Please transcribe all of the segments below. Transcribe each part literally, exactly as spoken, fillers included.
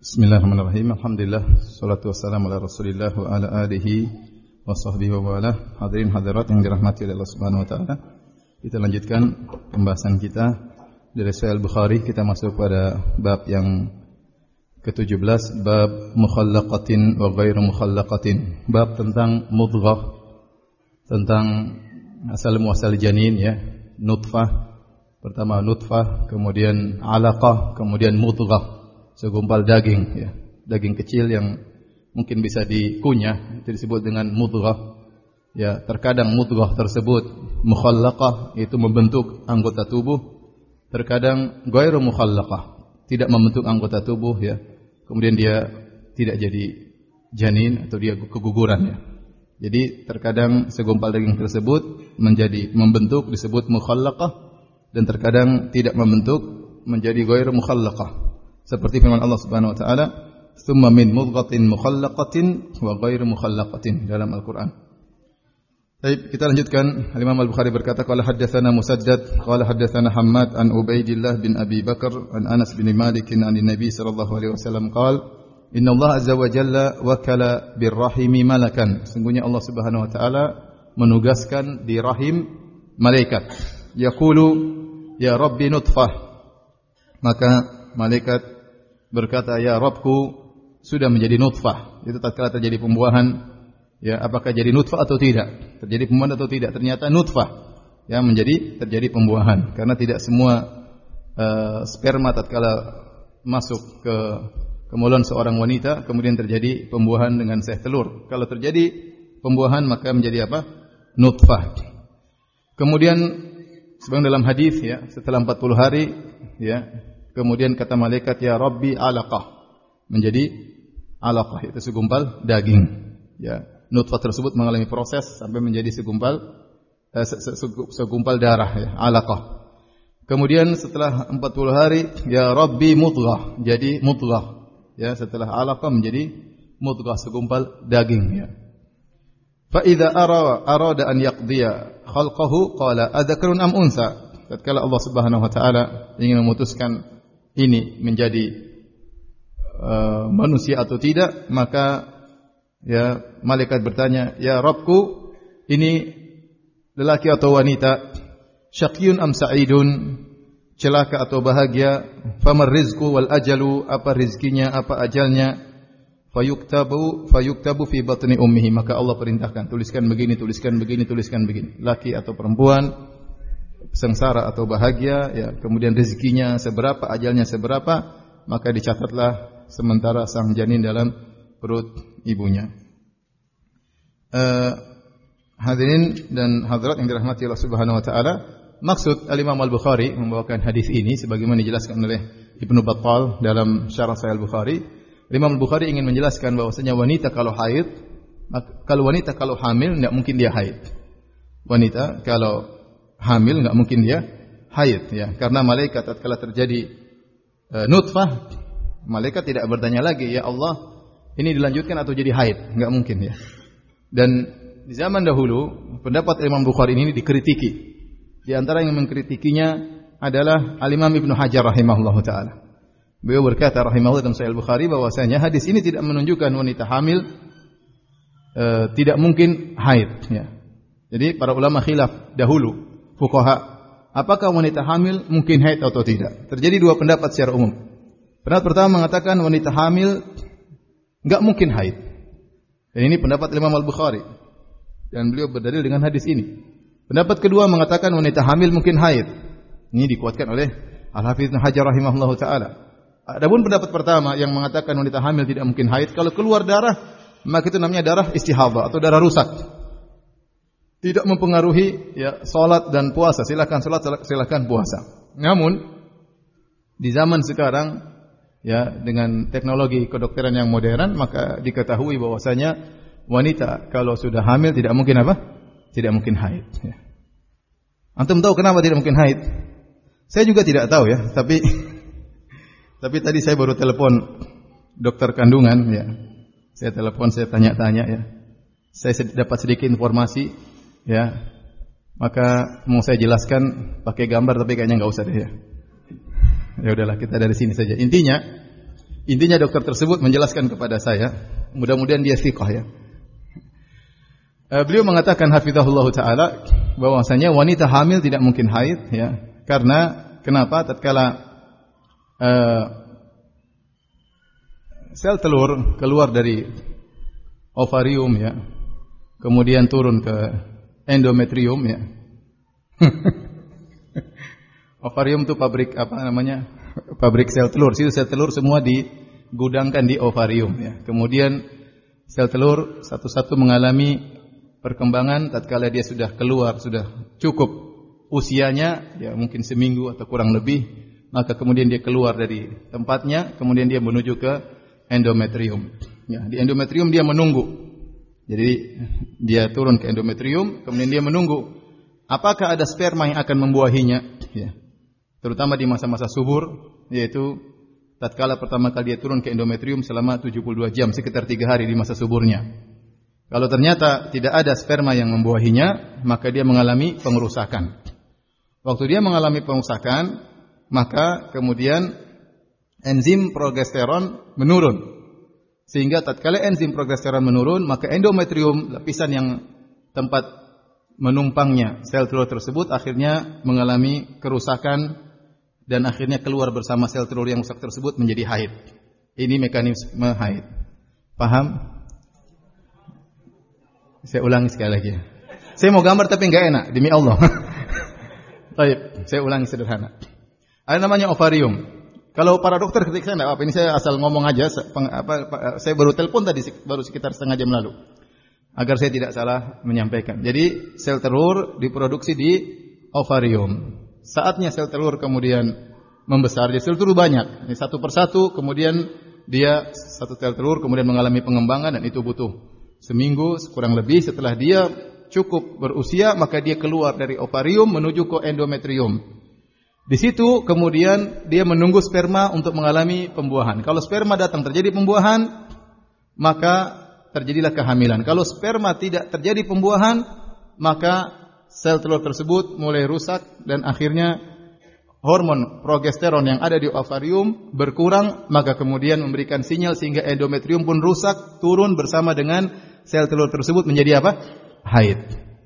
Bismillahirrahmanirrahim. Alhamdulillah, salatu wassalamu ala Rasulillah wa ala alihi wa sahbihi wa wala. Hadirin hadirat yang dirahmati oleh Allah Subhanahu wa taala. Kita lanjutkan pembahasan kita dari Sahih Al-Bukhari. Kita masuk pada bab yang ketujuh belas, bab mukhallaqatin wa ghairu mukhallaqatin. Bab tentang mudghah, tentang asal muasal janin ya, nutfah. Pertama nutfah, kemudian alaqah, kemudian mudghah. Segumpal daging ya, daging kecil yang mungkin bisa dikunyah, itu disebut dengan mudghah. Ya, terkadang mudghah tersebut mukhallaqah, itu membentuk anggota tubuh. Terkadang ghairu mukhallaqah, tidak membentuk anggota tubuh ya. Kemudian dia tidak jadi janin atau dia keguguran ya. Jadi terkadang segumpal daging tersebut menjadi membentuk disebut mukhallaqah, dan terkadang tidak membentuk menjadi ghairu mukhallaqah. Seperti firman Allah Subhanahu wa taala, "Tsumma min mudghatin mukhallaqatin wa ghairu mukhallaqatin" dalam Al-Qur'an. Baik, kita lanjutkan. Imam Al-Bukhari berkata, qala haddatsana Musaddad, qala haddatsana Hammad an Ubaidillah bin Abi Bakar an Anas bin Malik an Nabi sallallahu alaihi wasallam qala, "Inna Allah azza wa jalla wakala birrahimi malakan." Sungguhnya Allah Subhanahu wa taala menugaskan di rahim malaikat. Yaqulu, "Ya Rabbi nutfah." Maka malaikat berkata, "Ya Rabbku, sudah menjadi nutfah." Itu tatkala terjadi pembuahan, ya, apakah jadi nutfah atau tidak? Terjadi pembuahan atau tidak? Ternyata nutfah, ya, menjadi terjadi pembuahan. Karena tidak semua uh, sperma tatkala masuk ke ke mulut seorang wanita kemudian terjadi pembuahan dengan seh telur. Kalau terjadi pembuahan maka menjadi apa? Nutfah. Kemudian sebagaimana dalam hadis ya, setelah empat puluh hari ya, kemudian kata malaikat, "Ya Rabbi alaqah." Menjadi alaqah, itu segumpal daging. Ya, nutfah tersebut mengalami proses sampai menjadi segumpal eh, segumpal darah ya, alaqah. Kemudian setelah empat puluh hari, "Ya Rabbi mudghah." Jadi mudghah. Ya, setelah alaqah menjadi mudghah, segumpal daging ya. Fa idza ara arada an yaqdiya khalqahu qala adzakarun am unsa. Tatkala Allah Subhanahu wa taala ingin memutuskan ini menjadi uh, manusia atau tidak, maka ya malaikat bertanya, "Ya Rabbku, ini lelaki atau wanita? Syaqiyun am sa'idun? Celaka atau bahagia? Famar rizqu wal ajalu? Apa rizkinya, apa ajalnya?" Fayuktabu fayuktabu fi batni ummihi. Maka Allah perintahkan, tuliskan begini, tuliskan begini, tuliskan begini. Laki atau perempuan, sengsara atau bahagia, ya, kemudian rezekinya seberapa, ajalnya seberapa, maka dicatatlah sementara sang janin dalam perut ibunya. Uh, hadirin dan hadirat yang dirahmati Allah Subhanahu wa taala, maksud Al-Imam Al-Bukhari membawakan hadis ini sebagaimana dijelaskan oleh Ibnu Battal dalam Syarah Sahih Al-Bukhari. Imam Al-Bukhari ingin menjelaskan bahwasanya wanita kalau haid, kalau wanita kalau hamil enggak mungkin dia haid. Wanita kalau hamil enggak mungkin dia haid ya, karena malaikat tatkala terjadi e, nutfah, malaikat tidak bertanya lagi, "Ya Allah, ini dilanjutkan atau jadi haid?" Enggak mungkin ya. Dan di zaman dahulu pendapat Imam Bukhari ini dikritiki. Di antara yang mengkritikinya adalah Al-Imam Ibnu Hajar rahimahullahu taala. Beliau berkata rahimahullah dalam Sahih Al-Bukhari bahwasanya hadis ini tidak menunjukkan wanita hamil e, tidak mungkin haid ya. Jadi para ulama khilaf dahulu, fuqaha, apakah wanita hamil mungkin haid atau tidak? Terjadi dua pendapat secara umum. Pendapat pertama mengatakan wanita hamil enggak mungkin haid. Dan ini pendapat Imam Al-Bukhari. Dan beliau berdalil dengan hadis ini. Pendapat kedua mengatakan wanita hamil mungkin haid. Ini dikuatkan oleh Al-Hafidz Ibnu Hajar rahimahullahu taala. Adapun pendapat pertama yang mengatakan wanita hamil tidak mungkin haid, kalau keluar darah maka itu namanya darah istihadhah atau darah rusak. Tidak mempengaruhi ya salat dan puasa. Silakan salat, silakan puasa. Namun di zaman sekarang ya dengan teknologi kedokteran yang modern, maka diketahui bahwasanya wanita kalau sudah hamil tidak mungkin apa? Tidak mungkin haid ya. Antum tahu kenapa tidak mungkin haid? Saya juga tidak tahu ya, tapi tapi tadi saya baru telepon dokter kandungan ya. Saya telepon, saya tanya-tanya ya. Saya dapat sedikit informasi ya. Maka mau saya jelaskan pakai gambar tapi kayaknya enggak usah deh ya. Ya udahlah, kita dari sini saja. Intinya Intinya dokter tersebut menjelaskan kepada saya, mudah-mudahan dia thiqah ya. Uh, beliau mengatakan hafizahullah taala bahwasanya wanita hamil tidak mungkin haid ya. Karena kenapa? Tatkala uh, sel telur keluar dari ovarium ya, kemudian turun ke endometrium ya. Ovarium itu pabrik apa namanya? Pabrik sel telur. Situ sel telur semua digudangkan di ovarium ya. Kemudian sel telur satu-satu mengalami perkembangan tatkala dia sudah keluar, sudah cukup usianya, ya mungkin seminggu atau kurang lebih, maka kemudian dia keluar dari tempatnya, kemudian dia menuju ke endometrium. Ya, di endometrium dia menunggu. Jadi dia turun ke endometrium, kemudian dia menunggu apakah ada sperma yang akan membuahinya, ya. Terutama di masa-masa subur, yaitu tatkala pertama kali dia turun ke endometrium selama tujuh puluh dua jam, sekitar tiga hari di masa suburnya. Kalau ternyata tidak ada sperma yang membuahinya, maka dia mengalami pengerusakan. Waktu dia mengalami pengerusakan, maka kemudian enzim progesteron menurun. Sehingga tatkala enzim progesteron menurun, maka endometrium, lapisan yang tempat menumpangnya sel telur tersebut, akhirnya mengalami kerusakan dan akhirnya keluar bersama sel telur yang rusak tersebut menjadi haid. Ini mekanisme haid. Paham? Saya ulangi sekali lagi. Saya mau gambar tapi enggak enak, demi Allah. Baik, saya ulangi sederhana. Ada namanya ovarium. Kalau para dokter ketika saya enggak apa, ini saya asal ngomong aja. Apa, saya baru telepon tadi, baru sekitar setengah jam lalu, agar saya tidak salah menyampaikan. Jadi sel telur diproduksi di ovarium. Saatnya sel telur kemudian membesar, jadi sel telur banyak. Ini satu persatu, kemudian dia satu sel telur kemudian mengalami pengembangan dan itu butuh seminggu kurang lebih. Setelah dia cukup berusia, maka dia keluar dari ovarium menuju ke endometrium. Di situ kemudian dia menunggu sperma untuk mengalami pembuahan. Kalau sperma datang terjadi pembuahan, maka terjadilah kehamilan. Kalau sperma tidak terjadi pembuahan, maka sel telur tersebut mulai rusak dan akhirnya hormon progesteron yang ada di ovarium berkurang, maka kemudian memberikan sinyal sehingga endometrium pun rusak, turun bersama dengan sel telur tersebut menjadi apa? Haid.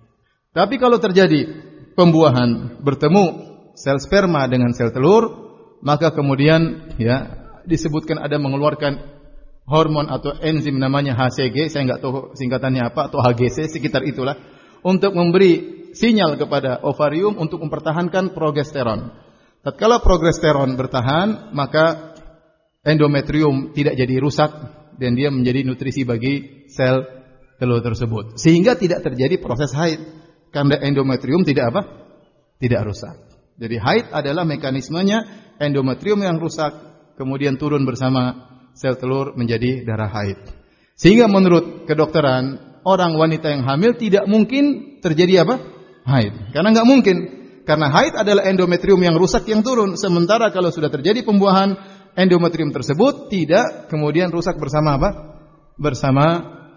Tapi kalau terjadi pembuahan, bertemu sel sperma dengan sel telur, maka kemudian ya disebutkan ada mengeluarkan hormon atau enzim namanya H C G, saya enggak tahu singkatannya apa, atau H G C, sekitar itulah, untuk memberi sinyal kepada ovarium untuk mempertahankan progesteron. Tatkala progesteron bertahan, maka endometrium tidak jadi rusak dan dia menjadi nutrisi bagi sel telur tersebut. Sehingga tidak terjadi proses haid karena endometrium tidak apa? Tidak rusak. Jadi haid adalah mekanismenya endometrium yang rusak kemudian turun bersama sel telur menjadi darah haid. Sehingga menurut kedokteran, orang wanita yang hamil tidak mungkin terjadi apa? Haid. Karena enggak mungkin. Karena haid adalah endometrium yang rusak yang turun. Sementara kalau sudah terjadi pembuahan, endometrium tersebut tidak kemudian rusak bersama apa? Bersama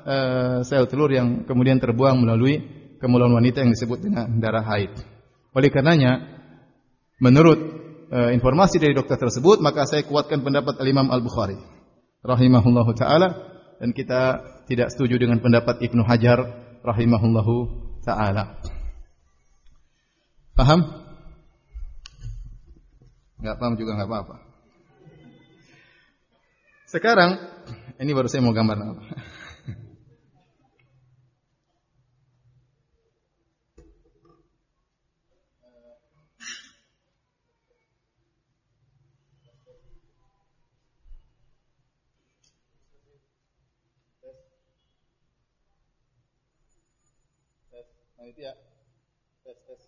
uh, sel telur yang kemudian terbuang melalui kemaluan wanita yang disebut dengan darah haid. Oleh karenanya, menurut uh, informasi dari dokter tersebut, maka saya kuatkan pendapat Imam Al-Bukhari rahimahullahu taala, dan kita tidak setuju dengan pendapat Ibnu Hajar rahimahullahu taala. Paham? Enggak paham juga enggak apa-apa. Sekarang ini baru saya mau gambar apa. Nah itu ya. Tes tes.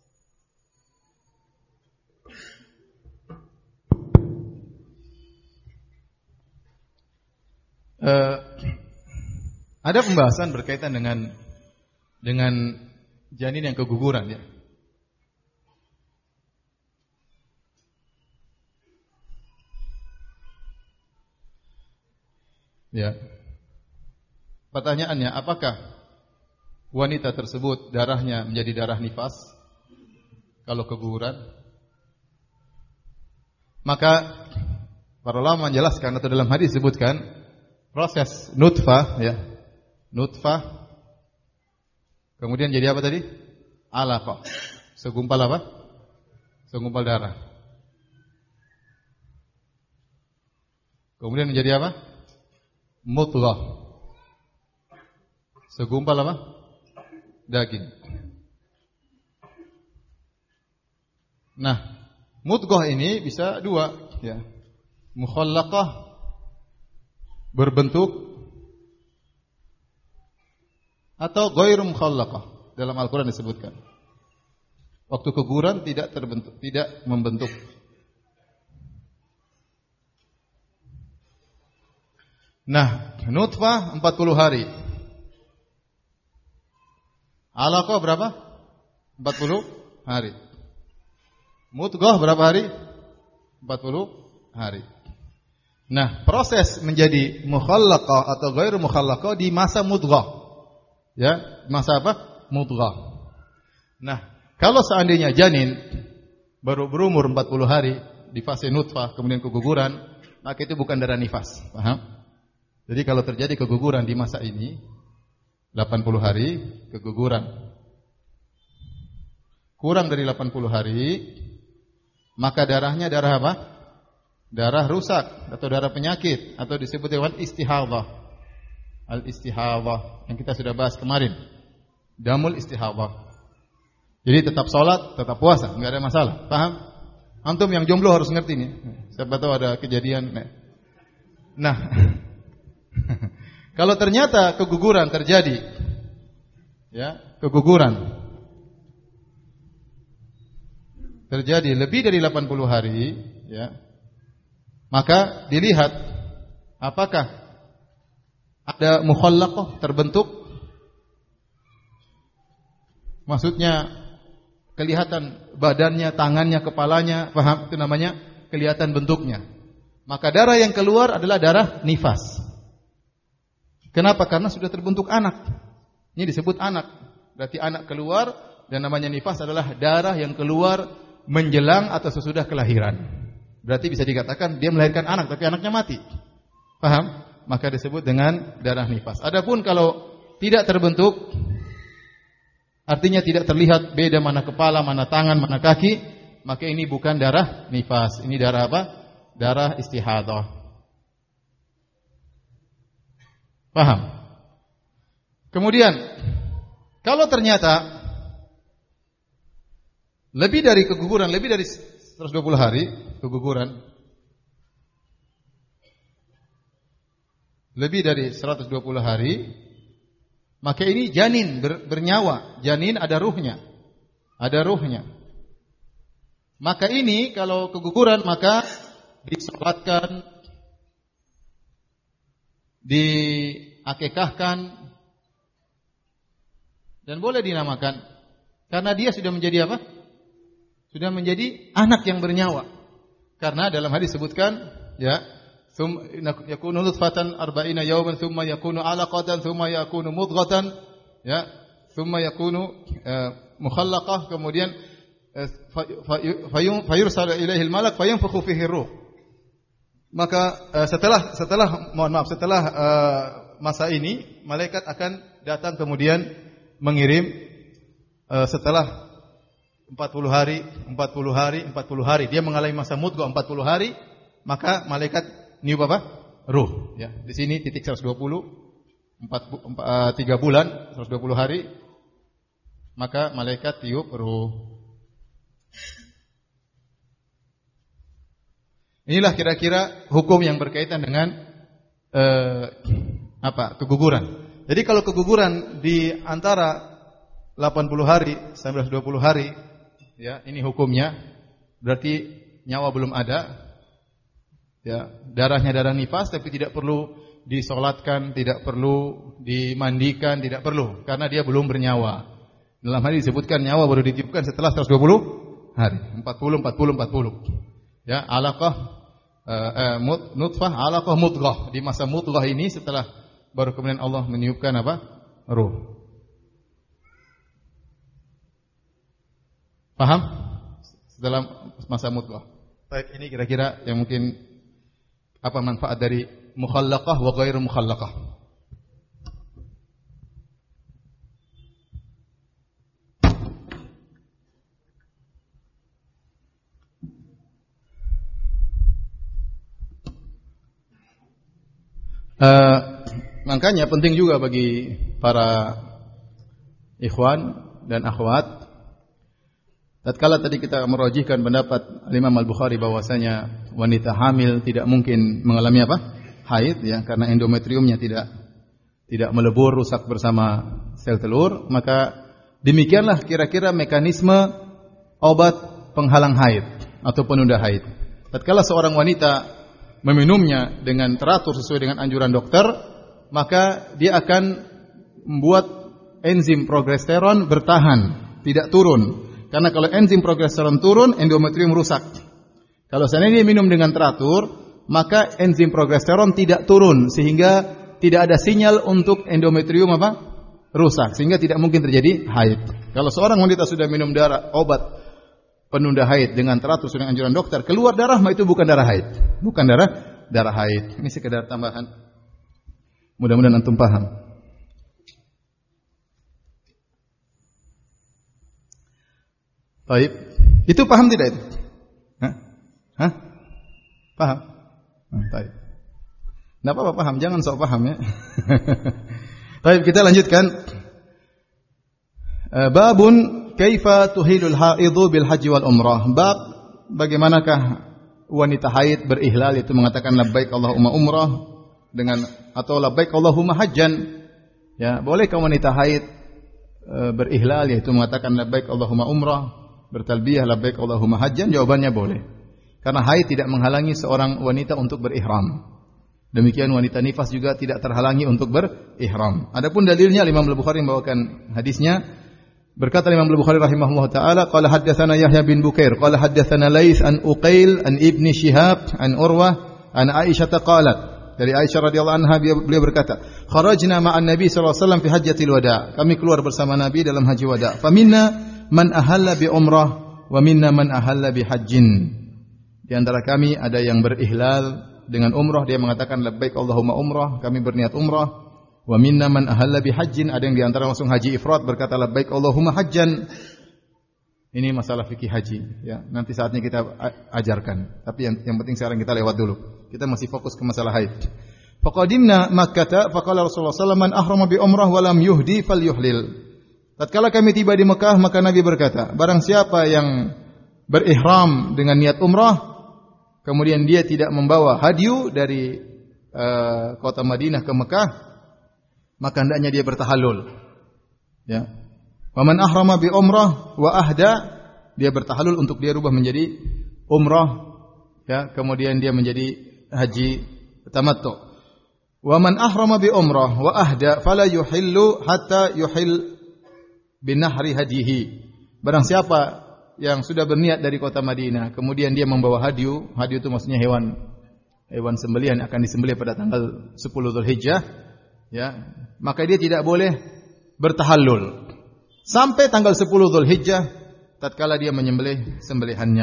Uh, ada pembahasan berkaitan dengan dengan janin yang keguguran ya. Ya. Pertanyaannya, apakah wanita tersebut darahnya menjadi darah nifas kalau keguguran? Maka Para ulama menjelaskan atau dalam hadis disebutkan proses nutfah ya. Nutfah kemudian jadi apa tadi? Alaqah. Segumpal apa? Segumpal darah. Kemudian menjadi apa? Mudghah. Segumpal apa? Daging. Nah, mudghah ini bisa dua ya. Mukhallaqah berbentuk atau ghairu mukhallaqah. Dalam Al-Qur'an disebutkan. Waktu keguguran tidak terbentuk, tidak membentuk. Nah, nutfah empat puluh hari. Alaqah berapa? empat puluh hari. Mudghah berapa hari? empat puluh hari. Nah, proses menjadi mukhallaqah atau ghairu mukhallaqah di masa mudghah. Ya, masa apa? Mudghah. Nah, kalau seandainya janin baru berumur empat puluh hari di fase nutfah kemudian keguguran, maka itu bukan darah nifas. Paham? Jadi kalau terjadi keguguran di masa ini delapan puluh hari keguguran kurang dari delapan puluh hari, maka darahnya darah apa? Darah rusak atau darah penyakit atau disebut dengan istihadhah. Al-istihadhah yang kita sudah bahas kemarin. Damul istihadhah. Jadi tetap sholat, tetap puasa, enggak ada masalah. Paham? Antum yang jomblo harus ngerti nih. Siapa tahu ada kejadian. Nah, kalau ternyata keguguran terjadi, ya, keguguran terjadi lebih dari delapan puluh hari, ya, maka dilihat apakah ada mukhallaqah terbentuk, maksudnya kelihatan badannya, tangannya, kepalanya, paham? Itu namanya kelihatan bentuknya. Maka darah yang keluar adalah darah nifas. Kenapa? Karena sudah terbentuk anak. Ini disebut anak. Berarti anak keluar dan namanya nifas adalah darah yang keluar menjelang atau sesudah kelahiran. Berarti bisa dikatakan dia melahirkan anak tapi anaknya mati. Paham? Maka disebut dengan darah nifas. Adapun kalau tidak terbentuk, artinya tidak terlihat beda mana kepala, mana tangan, mana kaki, maka ini bukan darah nifas. Ini darah apa? Darah istihadhah. Paham? Kemudian, kalau ternyata lebih dari keguguran, lebih dari seratus dua puluh hari keguguran, lebih dari seratus dua puluh hari, maka ini janin ber, bernyawa. Janin ada ruhnya. Ada ruhnya. Maka ini kalau keguguran maka disolatkan, diakikahkan, dan boleh dinamakan. Karena dia sudah menjadi apa? Sudah menjadi anak yang bernyawa. Karena dalam hadis disebutkan, ya, thumma yakunu nutfatan arba'ina yawman thumma yakunu 'alaqatan thumma yakunu mudghatan, ya, thumma yakunu uh, mukhallaqah, kemudian uh, fayursal ilaihi al-malak fayanfukhu fihi ruh. Maka uh, setelah setelah mohon maaf setelah uh, masa ini malaikat akan datang kemudian mengirim uh, setelah empat puluh hari, empat puluh hari, empat puluh hari. Dia mengalami masa mudghah empat puluh hari, maka malaikat niup apa? Ruh, ya. Di sini titik seratus dua puluh, empat, tiga bulan, seratus dua puluh hari, maka malaikat tiup ruh. Inilah kira-kira hukum yang berkaitan dengan eh, apa? Keguguran. Jadi kalau keguguran di antara delapan puluh hari sampai dua puluh hari, ya, ini hukumnya berarti nyawa belum ada. Ya, darahnya darah nifas tapi tidak perlu disolatkan, tidak perlu dimandikan, tidak perlu karena dia belum bernyawa. Dalam hadis disebutkan nyawa baru ditiupkan setelah seratus dua puluh hari, empat puluh empat puluh empat puluh. Ya, alaqah uh, uh, nutfah, alaqah mudghah. Di masa mudghah ini setelah baru kemudian Allah meniupkan apa? Ruh. Paham? Dalam masa mudghah. Baik, ini kira-kira yang mungkin Apa manfaat dari mukhallaqah wa ghairu mukhallaqah? Uh, makanya penting juga bagi para ikhwan dan akhwat, tatkala tadi kita merajihkan pendapat Imam Al-Bukhari bahwasanya wanita hamil tidak mungkin mengalami apa? Haid, ya, karena endometriumnya tidak tidak melebur, rusak bersama sel telur, maka demikianlah kira-kira mekanisme obat penghalang haid atau penunda haid. Tatkala seorang wanita meminumnya dengan teratur sesuai dengan anjuran dokter, maka dia akan membuat enzim progesteron bertahan, tidak turun. Karena kalau enzim progesteron turun, endometrium rusak. Kalau seandainya dia minum dengan teratur, maka enzim progesteron tidak turun, sehingga tidak ada sinyal untuk endometrium apa? Rusak, sehingga tidak mungkin terjadi haid. Kalau seorang wanita sudah minum darah obat penunda haid dengan teratur sesuai dengan anjuran dokter, keluar darah, maka itu bukan darah haid. Bukan darah darah haid. Ini sekedar tambahan. Mudah-mudahan antum paham. Baik. Itu paham tidak itu? Hah? Hah? Paham? Nah, baik. Enggak apa-apa paham, jangan sok paham ya. Baik, kita lanjutkan. Babun kaifa tuhilul haidhu bil haji wal umrah. Bab bagaimanakah wanita haid berihlal, itu mengatakan labbaik Allahumma umrah dengan atau labbaik Allahumma hajjan. Ya, bolehkah wanita haid e, berihlal, yaitu mengatakan labbaik Allahumma umrah, bertalbiyah labbaik Allahumma hajjan? Jawabannya boleh. Karena haid tidak menghalangi seorang wanita untuk berihram. Demikian wanita nifas juga tidak terhalangi untuk berihram. Adapun dalilnya, Imam Al-Bukhari membawakan hadisnya. Berkata Imam Al-Bukhari rahimahullah taala, qala haddatsana Yahya bin Bukair, qala haddatsana Laits an Uqail an Ibni Shihab an Urwah an Aisyah qalat. Dari Aisyah radhiyallahu anha beliau berkata, kharajna ma'an Nabi sallallahu alaihi wasallam fi hajjatil wada. Kami keluar bersama Nabi dalam haji wada. Faminna man ahalla bi umrah wa minna man ahalla bi hajjin. Di antara kami ada yang berihlal dengan umrah, dia mengatakan labbaik Allahumma umrah, kami berniat umrah. Wa minna man ahalla bi hajjin, ada yang di antara langsung haji ifrad berkata labbaik Allahumma hajjan. Ini masalah fikih haji, ya. Nanti saatnya kita ajarkan. Tapi yang, yang penting sekarang kita lewat dulu. Kita masih fokus ke masalah haid. Faqadimna Makkah, faqala Rasulullah sallallahu alaihi wasallam man ahrama bi umrah wa lam yuhdi falyuhlil. Tatkala kami tiba di Mekah, maka Nabi berkata, barang siapa yang berihram dengan niat umrah, kemudian dia tidak membawa hadyu dari uh, kota Madinah ke Mekah, maka hendaknya dia bertahallul. Ya. Wa man ahrama bi umrah wa ahda, dia bertahallul untuk dia rubah menjadi umrah, ya, kemudian dia menjadi haji tamattu. Wa man ahrama bi umrah wa ahda fala yuhillu hatta yuhil binahri hadihi. Barang siapa yang sudah berniat dari kota Madinah, kemudian dia membawa hadyu, hadyu itu maksudnya hewan hewan sembelihan yang akan disembelih pada tanggal sepuluh Dzulhijjah, ya, maka dia tidak boleh bertahallul sampai tanggal sepuluh Dzulhijjah tatkala dia menyembelih sembelihannya.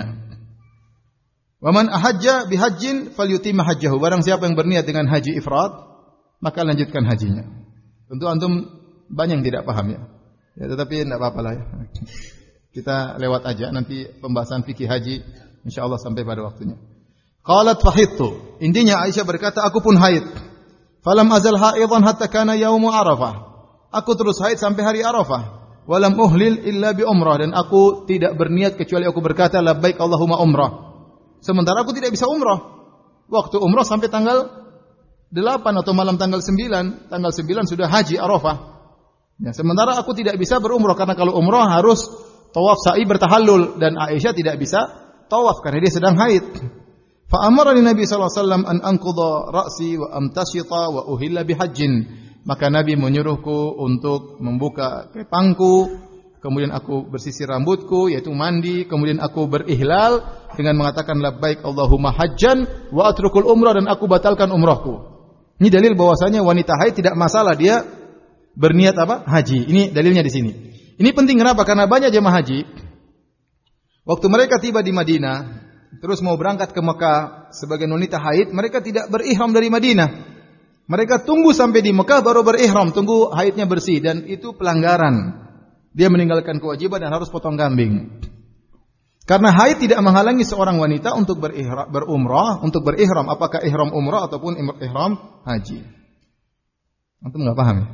Wa man ahajja bihajjin falyutimma hajjahu. Barang siapa yang berniat dengan haji ifrad, maka lanjutkan hajinya. Tentu antum banyak yang tidak paham ya. Ya, tetapi tidak apa-apa lah ya. Kita lewat aja, nanti pembahasan fikih haji insyaallah sampai pada waktunya. Qalat fahidtu. Intinya Aisyah berkata, aku pun haid. Falam azal haidan hatta kana yaumu Arafah. Aku terus haid sampai hari Arafah. Walam uhlil illa bi umrah, dan aku tidak berniat kecuali aku berkata labbaik Allahumma umrah. Sementara aku tidak bisa umrah. Waktu umrah sampai tanggal delapan atau malam tanggal sembilan. Tanggal sembilan sudah haji Arafah. Ya, sementara aku tidak bisa berumrah karena kalau umrah harus tawaf sa'i bertahallul, dan Aisyah tidak bisa tawaf karena dia sedang haid. Fa amarani Nabi sallallahu alaihi wasallam an anqudha ra'si wa amtashita wa uhilla bihajjin. Maka Nabi menyuruhku untuk membuka kepangku, kemudian aku bersisir rambutku, yaitu mandi, kemudian aku berihlal dengan mengatakan labbaik Allahumma hajjan wa atrukul umrah, dan aku batalkan umrahku. Ini dalil bahwasanya wanita haid tidak masalah dia berniat apa? Haji. Ini dalilnya di sini. Ini penting kenapa? Karena banyak jemaah haji waktu mereka tiba di Madinah, terus mau berangkat ke Mekah sebagai wanita haid, mereka tidak berihram dari Madinah. Mereka tunggu sampai di Mekah baru berihram, tunggu haidnya bersih, dan itu pelanggaran. Dia meninggalkan kewajiban dan harus potong kambing. Karena haid tidak menghalangi seorang wanita untuk berihram, berumrah, untuk berihram, apakah ihram umrah ataupun ihram haji. Antum enggak paham ya?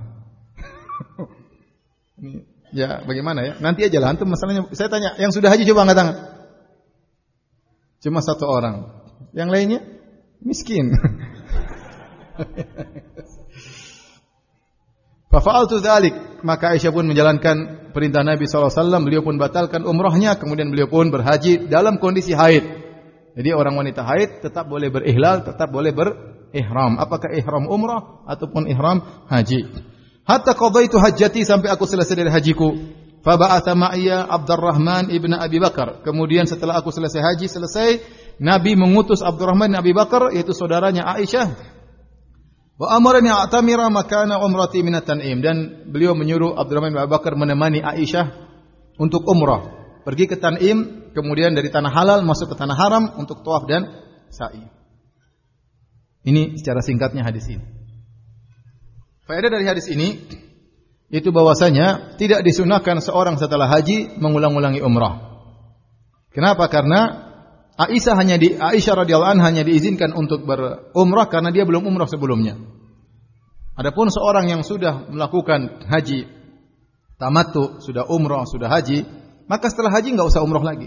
Ya, bagaimana ya? Nanti aja lah antum masalahnya. Saya tanya, yang sudah haji coba angkat tangan. Cuma satu orang. Yang lainnya miskin. Fa fa'altu dzalik, maka Aisyah pun menjalankan perintah Nabi sallallahu alaihi wasallam, beliau pun batalkan umrahnya, kemudian beliau pun berhaji dalam kondisi haid. Jadi orang wanita haid tetap boleh berihlal, tetap boleh berihram, apakah ihram umrah ataupun ihram haji. Hatta qadaitu hajjati, sampai aku selesai dari hajiku. Fa ba'atha ma'iya Abdurrahman ibn Abi Bakar. Kemudian setelah aku selesai haji selesai, Nabi mengutus Abdurrahman bin Abi Bakar, yaitu saudaranya Aisyah. Wa amarani a'tamira makana umrati min at-tan'im, dan beliau menyuruh Abdurrahman bin Abi Bakar menemani Aisyah untuk umrah. Pergi ke Tan'im, kemudian dari tanah halal masuk ke tanah haram untuk tawaf dan sa'i. Ini secara singkatnya hadis ini. Faedah dari hadis ini itu bahwasanya tidak disunahkan seorang setelah haji mengulang-ulangi umrah. Kenapa? Karena Aisyah hanya di Aisyah radhiyallahu anha hanya diizinkan untuk berumrah karena dia belum umrah sebelumnya. Adapun seorang yang sudah melakukan haji tamattu, sudah umrah, sudah haji, maka setelah haji enggak usah umrah lagi.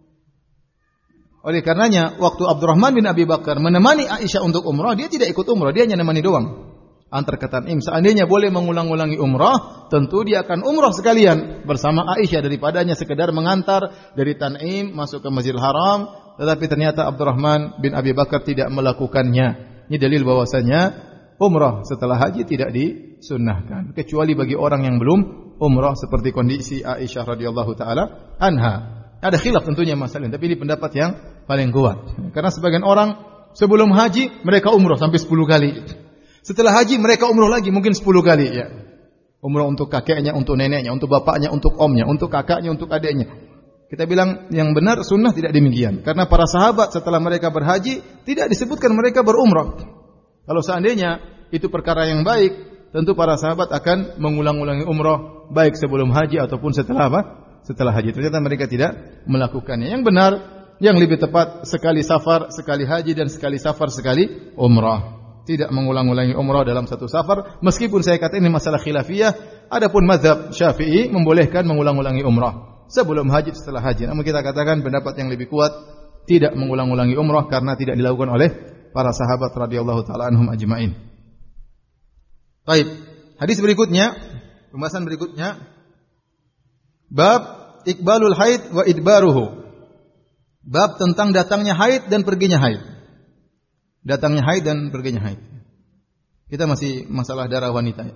Oleh karenanya waktu Abdurrahman bin Abi Bakar menemani Aisyah untuk umrah, dia tidak ikut umrah, dia hanya menemani doang. Antar ke Tan'im. Seandainya boleh mengulang-ulangi umrah, tentu dia akan umrah sekalian bersama Aisyah daripadanya sekedar mengantar dari Tan'im masuk ke Masjidil Haram. Tetapi ternyata Abdurrahman bin Abi Bakar tidak melakukannya. Ini dalil bahwasanya umrah setelah haji tidak disunnahkan, kecuali bagi orang yang belum umrah seperti kondisi Aisyah radhiyallahu taala anha. Ada khilaf tentunya masalah ini, tapi ini pendapat yang paling kuat. Karena sebagian orang sebelum haji mereka umrah sampai sepuluh kali. Setelah haji mereka umrah lagi mungkin sepuluh kali ya. Umrah untuk kakeknya, untuk neneknya, untuk bapaknya, untuk omnya, untuk kakaknya, untuk adiknya. Kita bilang yang benar sunnah tidak demikian. Karena para sahabat setelah mereka berhaji tidak disebutkan mereka berumrah. Kalau seandainya itu perkara yang baik, tentu para sahabat akan mengulang-ulangi umrah baik sebelum haji ataupun setelah apa? Setelah haji. Ternyata mereka tidak melakukannya. Yang benar, yang lebih tepat sekali safar, sekali haji, dan sekali safar, sekali umrah. Tidak mengulang-ulangi umrah dalam satu safar, meskipun saya kata ini masalah khilafiyah. Adapun mazhab Syafi'i membolehkan mengulang-ulangi umrah sebelum haji, setelah haji. Namun kita katakan pendapat yang lebih kuat tidak mengulang-ulangi umrah karena tidak dilakukan oleh para sahabat radhiyallahu taala anhum ajma'in. Baik, hadis berikutnya, pembahasan berikutnya, bab iqbalul haid wa idbaruhu. Bab tentang datangnya haid dan perginya haid. Datangnya haid dan perginya haid. Kita masih masalah darah wanita.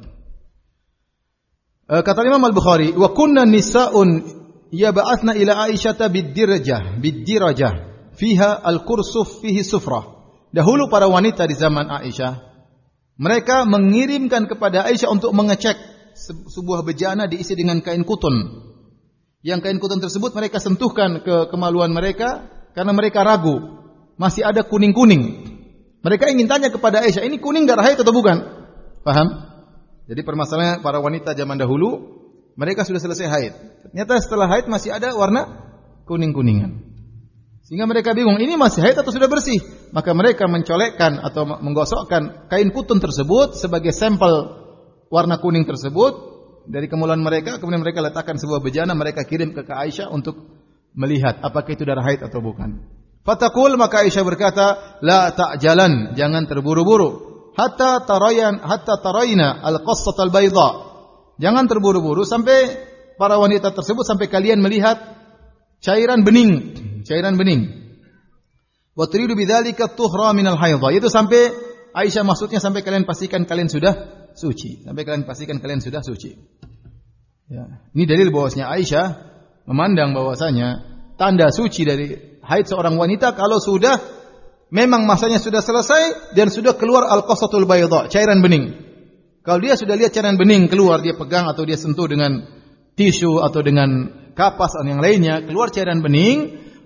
Kata Imam Al-Bukhari, wa kunna nisa'un yab'athna ila Aisyah bid-dirjah, bid-dirjah, fiha al-kursuf fihi sufrah. Dahulu para wanita di zaman Aisyah, mereka mengirimkan kepada Aisyah untuk mengecek sebuah bejana diisi dengan kain kutun. Yang kain kutun tersebut mereka sentuhkan ke kemaluan mereka karena mereka ragu, masih ada kuning-kuning. Mereka ingin tanya kepada Aisyah, ini kuning darah haid atau bukan? Paham? Jadi permasalahan para wanita zaman dahulu, mereka sudah selesai haid. Ternyata setelah haid masih ada warna kuning-kuningan. Sehingga mereka bingung, ini masih haid atau sudah bersih? Maka mereka mencolekkan atau menggosokkan kain kutun tersebut sebagai sampel warna kuning tersebut dari kemaluan mereka. Kemudian mereka letakkan sebuah bejana, mereka kirim ke Aisyah untuk melihat apakah itu darah haid atau bukan. Fatakul, maka Aisyah berkata, la ta'jalan, jangan terburu-buru. Hatta tarayan, hatta tarayna al-qassat al-bayda. Jangan terburu-buru sampai para wanita tersebut sampai kalian melihat cairan bening, cairan bening. Wa turidu bidzalika tuhra min al-haidha. Itu sampai Aisyah maksudnya sampai kalian pastikan kalian sudah suci. Sampai kalian pastikan kalian sudah suci. Ya. Ini dalil bahwasanya Aisyah memandang bahwasanya tanda suci dari haid seorang wanita kalau sudah memang masanya sudah selesai dan sudah keluar al-qassatul bayda, cairan bening. Kalau dia sudah lihat cairan bening keluar, dia pegang atau dia sentuh dengan tisu atau dengan kapas atau yang lainnya, keluar cairan bening,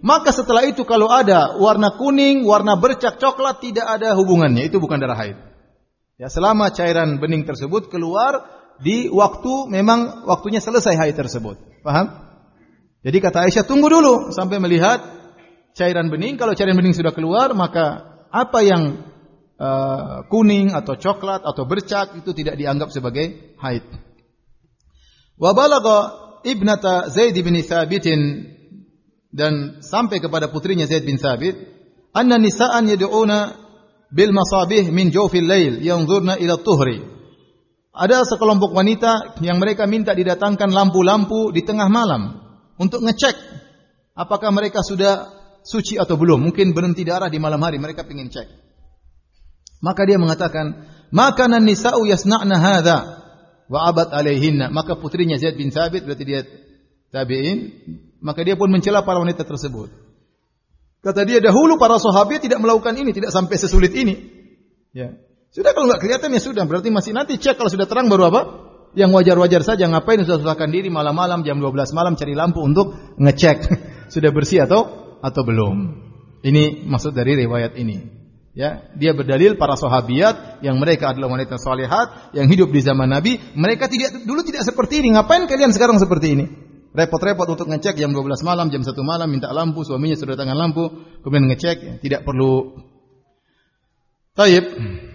Maka setelah itu kalau ada warna kuning, warna bercak coklat, tidak ada hubungannya, itu bukan darah haid. Ya, selama cairan bening tersebut keluar di waktu memang waktunya selesai haid tersebut. Paham? Jadi kata Aisyah, tunggu dulu sampai melihat cairan bening. Kalau cairan bening sudah keluar, maka apa yang uh, kuning atau coklat atau bercak itu tidak dianggap sebagai haid. Wa balagha ibnata Zaid bin Thabit, dan sampai kepada putrinya Zaid bin Thabit, anna nisa'an yad'una bil masabih min jawfil lail yanzurna ila tuhri. Ada sekelompok wanita yang mereka minta didatangkan lampu-lampu di tengah malam untuk ngecek apakah mereka sudah suci atau belum. Mungkin berhenti darah di malam hari, mereka ingin cek. Maka dia mengatakan, "Maka nan nisa'u yasna'na hadza wa abad alaihinna." Maka putrinya Zaid bin Thabit, berarti dia tabi'in, maka dia pun mencela para wanita tersebut. Kata dia, dahulu para sahabat tidak melakukan ini, tidak sampai sesulit ini. Ya. Sudah, kalau enggak kelihatan ya sudah, berarti masih nanti cek kalau sudah terang baru apa? Yang wajar-wajar saja, ngapain susah-susahkan diri malam-malam jam dua belas malam cari lampu untuk ngecek sudah bersih atau atau belum. Ini maksud dari riwayat ini. Ya, dia berdalil para sahabiat yang mereka adalah wanita salihat yang hidup di zaman Nabi, mereka tidak dulu tidak seperti ini. Ngapain kalian sekarang seperti ini? Repot-repot untuk ngecek jam dua belas malam, jam satu malam minta lampu, suaminya sudah datangkan lampu, kemudian ngecek, ya, tidak perlu. Taib.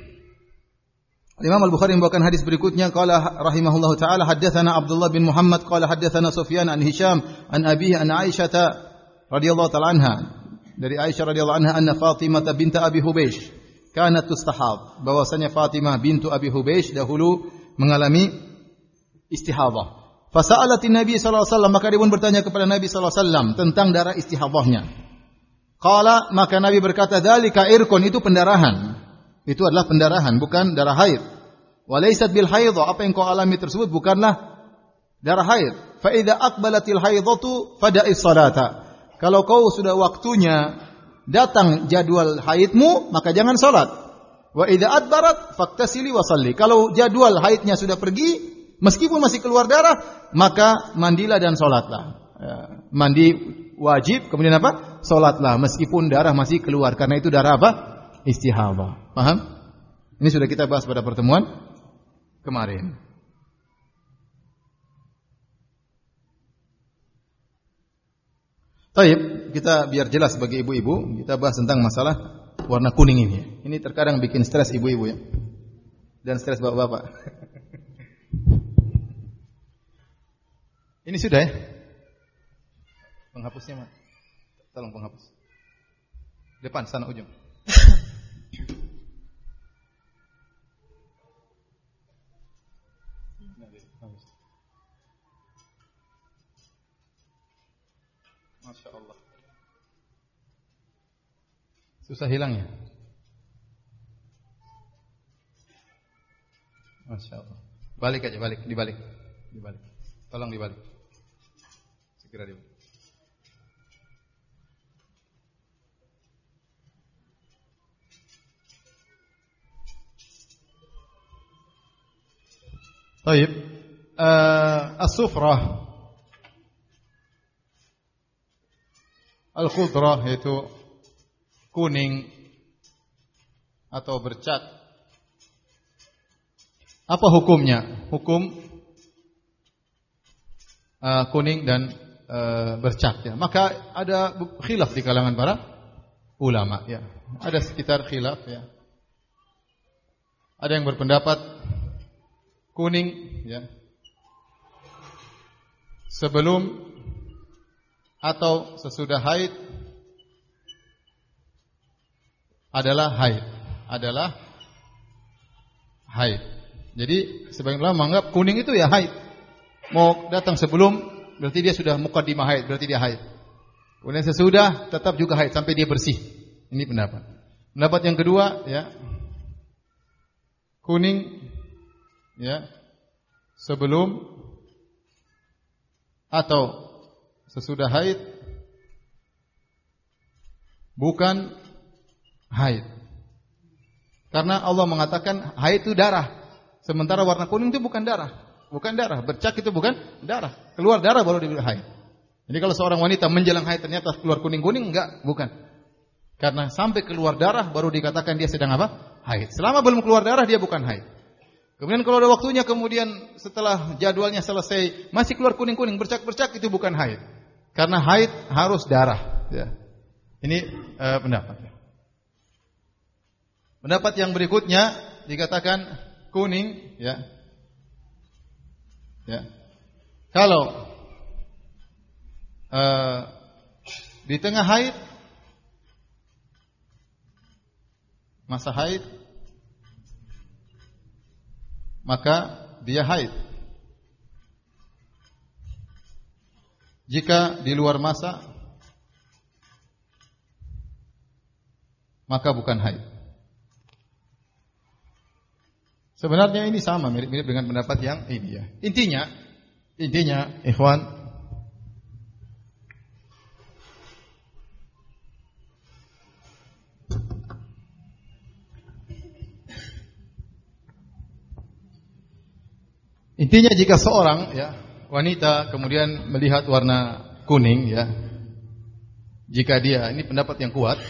Imam Al-Bukhari membawakan hadis berikutnya, qala rahimahullahu taala haddatsana Abdullah bin Muhammad qala haddatsana Sufyan an Hisham an abihi an Aisyah radhiyallahu taala anha, dari Aisyah radhiyallahu anha, anna Fatimah bint Abi Hubaysh kanat tustahab, bahwasanya Fatimah bintu Abi Hubaysh dahulu mengalami istihadhah. Fasa'alatin Nabi sallallahu alaihi wasallam, maka dia pun bertanya kepada Nabi sallallahu alaihi wasallam tentang darah istihadhahnya. Qala, maka Nabi berkata, dzalika irqun, itu pendarahan. Itu adalah pendarahan, bukan darah haid. Walaysat bil haidha, apa yang kau alami tersebut bukanlah darah haid. Fa idza aqbalatil haidhatu fada'is salata. Kalau kau sudah waktunya datang jadwal haidmu, maka jangan salat. Wa idza adbarat faktasili wa shalli. Kalau jadwal haidnya sudah pergi, meskipun masih keluar darah, maka mandilah dan salatlah. Ya, mandi wajib, kemudian apa? Salatlah meskipun darah masih keluar, karena itu darah apa? Istihadhah. Paham? Ini sudah kita bahas pada pertemuan kemarin. Baik, kita biar jelas bagi ibu-ibu, kita bahas tentang masalah warna kuning ini. Ini terkadang bikin stres ibu-ibu ya. Dan stres bapak-bapak. Ini sudah ya? Penghapusnya, Mak. Tolong penghapus. Depan sana ujung. Masya Allah. Susah hilangnya. Masya Allah. Balik aja, balik, dibalik, dibalik. Tolong dibalik. Segera dibalik. Baik. Uh, as-sufrah al-khudrah, yaitu kuning atau bercat. Apa hukumnya? Hukum uh, kuning dan uh, bercat ya. Maka ada khilaf di kalangan para ulama ya. Ada sekitar khilaf ya. Ada yang berpendapat kuning ya, sebelum atau sesudah haid adalah haid, adalah haid. Jadi sebagian ulama menganggap kuning itu ya haid. Mau datang sebelum berarti dia sudah muqaddimah haid, berarti dia haid. Kemudian sesudah tetap juga haid sampai dia bersih. Ini pendapat. Pendapat yang kedua ya, kuning ya sebelum atau sesudah haid bukan haid. Karena Allah mengatakan haid itu darah. Sementara warna kuning itu bukan darah. Bukan darah. Bercak itu bukan darah. Keluar darah baru dibilang haid. Jadi kalau seorang wanita menjelang haid ternyata keluar kuning-kuning, enggak, bukan. Karena sampai keluar darah baru dikatakan dia sedang apa? Haid. Selama belum keluar darah dia bukan haid. Kemudian kalau ada waktunya, kemudian setelah jadwalnya selesai masih keluar kuning-kuning, bercak-bercak, itu bukan haid. Karena haid harus darah. Ya. Ini uh, pendapat. Pendapat yang berikutnya dikatakan kuning, ya. Ya. Kalau Uh, di tengah haid, masa haid, maka dia haid. Jika di luar masa, maka bukan haid. Sebenarnya ini sama, mirip-mirip dengan pendapat yang ini ya. Intinya, intinya, ikhwan, intinya jika seorang ya wanita kemudian melihat warna kuning ya, jika dia, ini pendapat yang kuat,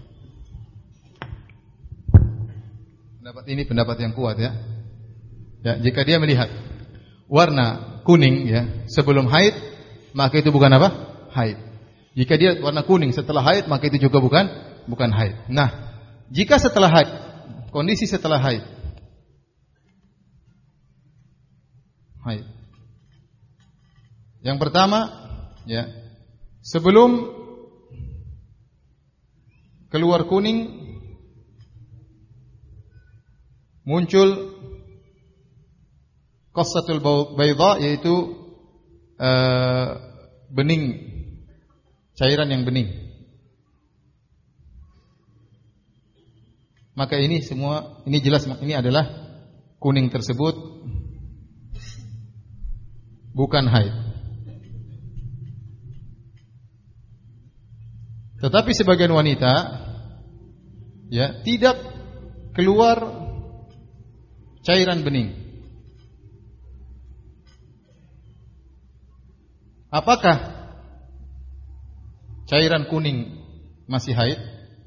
pendapat ini pendapat yang kuat ya, ya jika dia melihat warna kuning ya sebelum haid, maka itu bukan apa? Haid. Jika dia warna kuning setelah haid, maka itu juga bukan bukan haid. Nah, jika setelah haid, kondisi setelah haid, haid. Yang pertama, ya, sebelum keluar kuning muncul qassatul bayda, yaitu uh, bening, cairan yang bening. Maka ini semua, ini jelas, ini adalah kuning tersebut bukan haid. Tetapi sebagian wanita ya tidak keluar cairan bening. Apakah cairan kuning masih haid?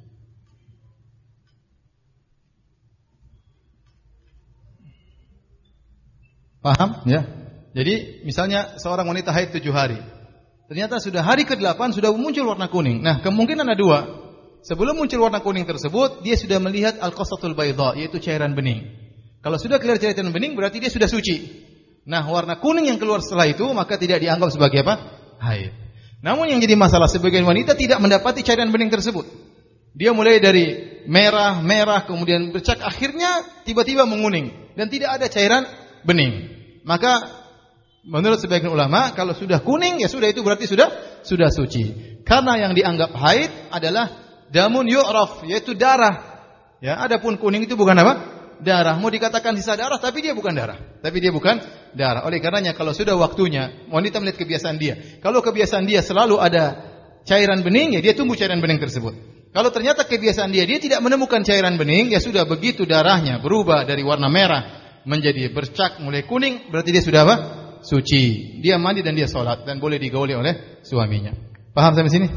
Paham ya? Jadi misalnya seorang wanita haid tujuh hari, ternyata sudah hari ke delapan sudah muncul warna kuning. Nah, kemungkinan ada dua. Sebelum muncul warna kuning tersebut, dia sudah melihat al-qassatul bayda, yaitu cairan bening. Kalau sudah keluar cairan bening, berarti dia sudah suci. Nah, warna kuning yang keluar setelah itu maka tidak dianggap sebagai apa? Haid. Namun yang jadi masalah, sebagian wanita tidak mendapati cairan bening tersebut. Dia mulai dari merah, merah, kemudian bercak, akhirnya tiba-tiba menguning dan tidak ada cairan bening. Maka menurut sebagian ulama, kalau sudah kuning ya sudah, itu berarti sudah sudah suci. Karena yang dianggap haid adalah damun yu'raf, yaitu darah. Ya, adapun kuning itu bukan apa? Darah. Mau dikatakan sisa darah, tapi dia bukan darah. Tapi dia bukan darah. Oleh karenanya kalau sudah waktunya, wanita melihat kebiasaan dia. Kalau kebiasaan dia selalu ada cairan bening, ya dia tunggu cairan bening tersebut. Kalau ternyata kebiasaan dia, dia tidak menemukan cairan bening, ya sudah, begitu darahnya berubah dari warna merah menjadi bercak mulai kuning, berarti dia sudah apa? Suci. Dia mandi dan dia sholat dan boleh digauli oleh suaminya. Paham sampai sini?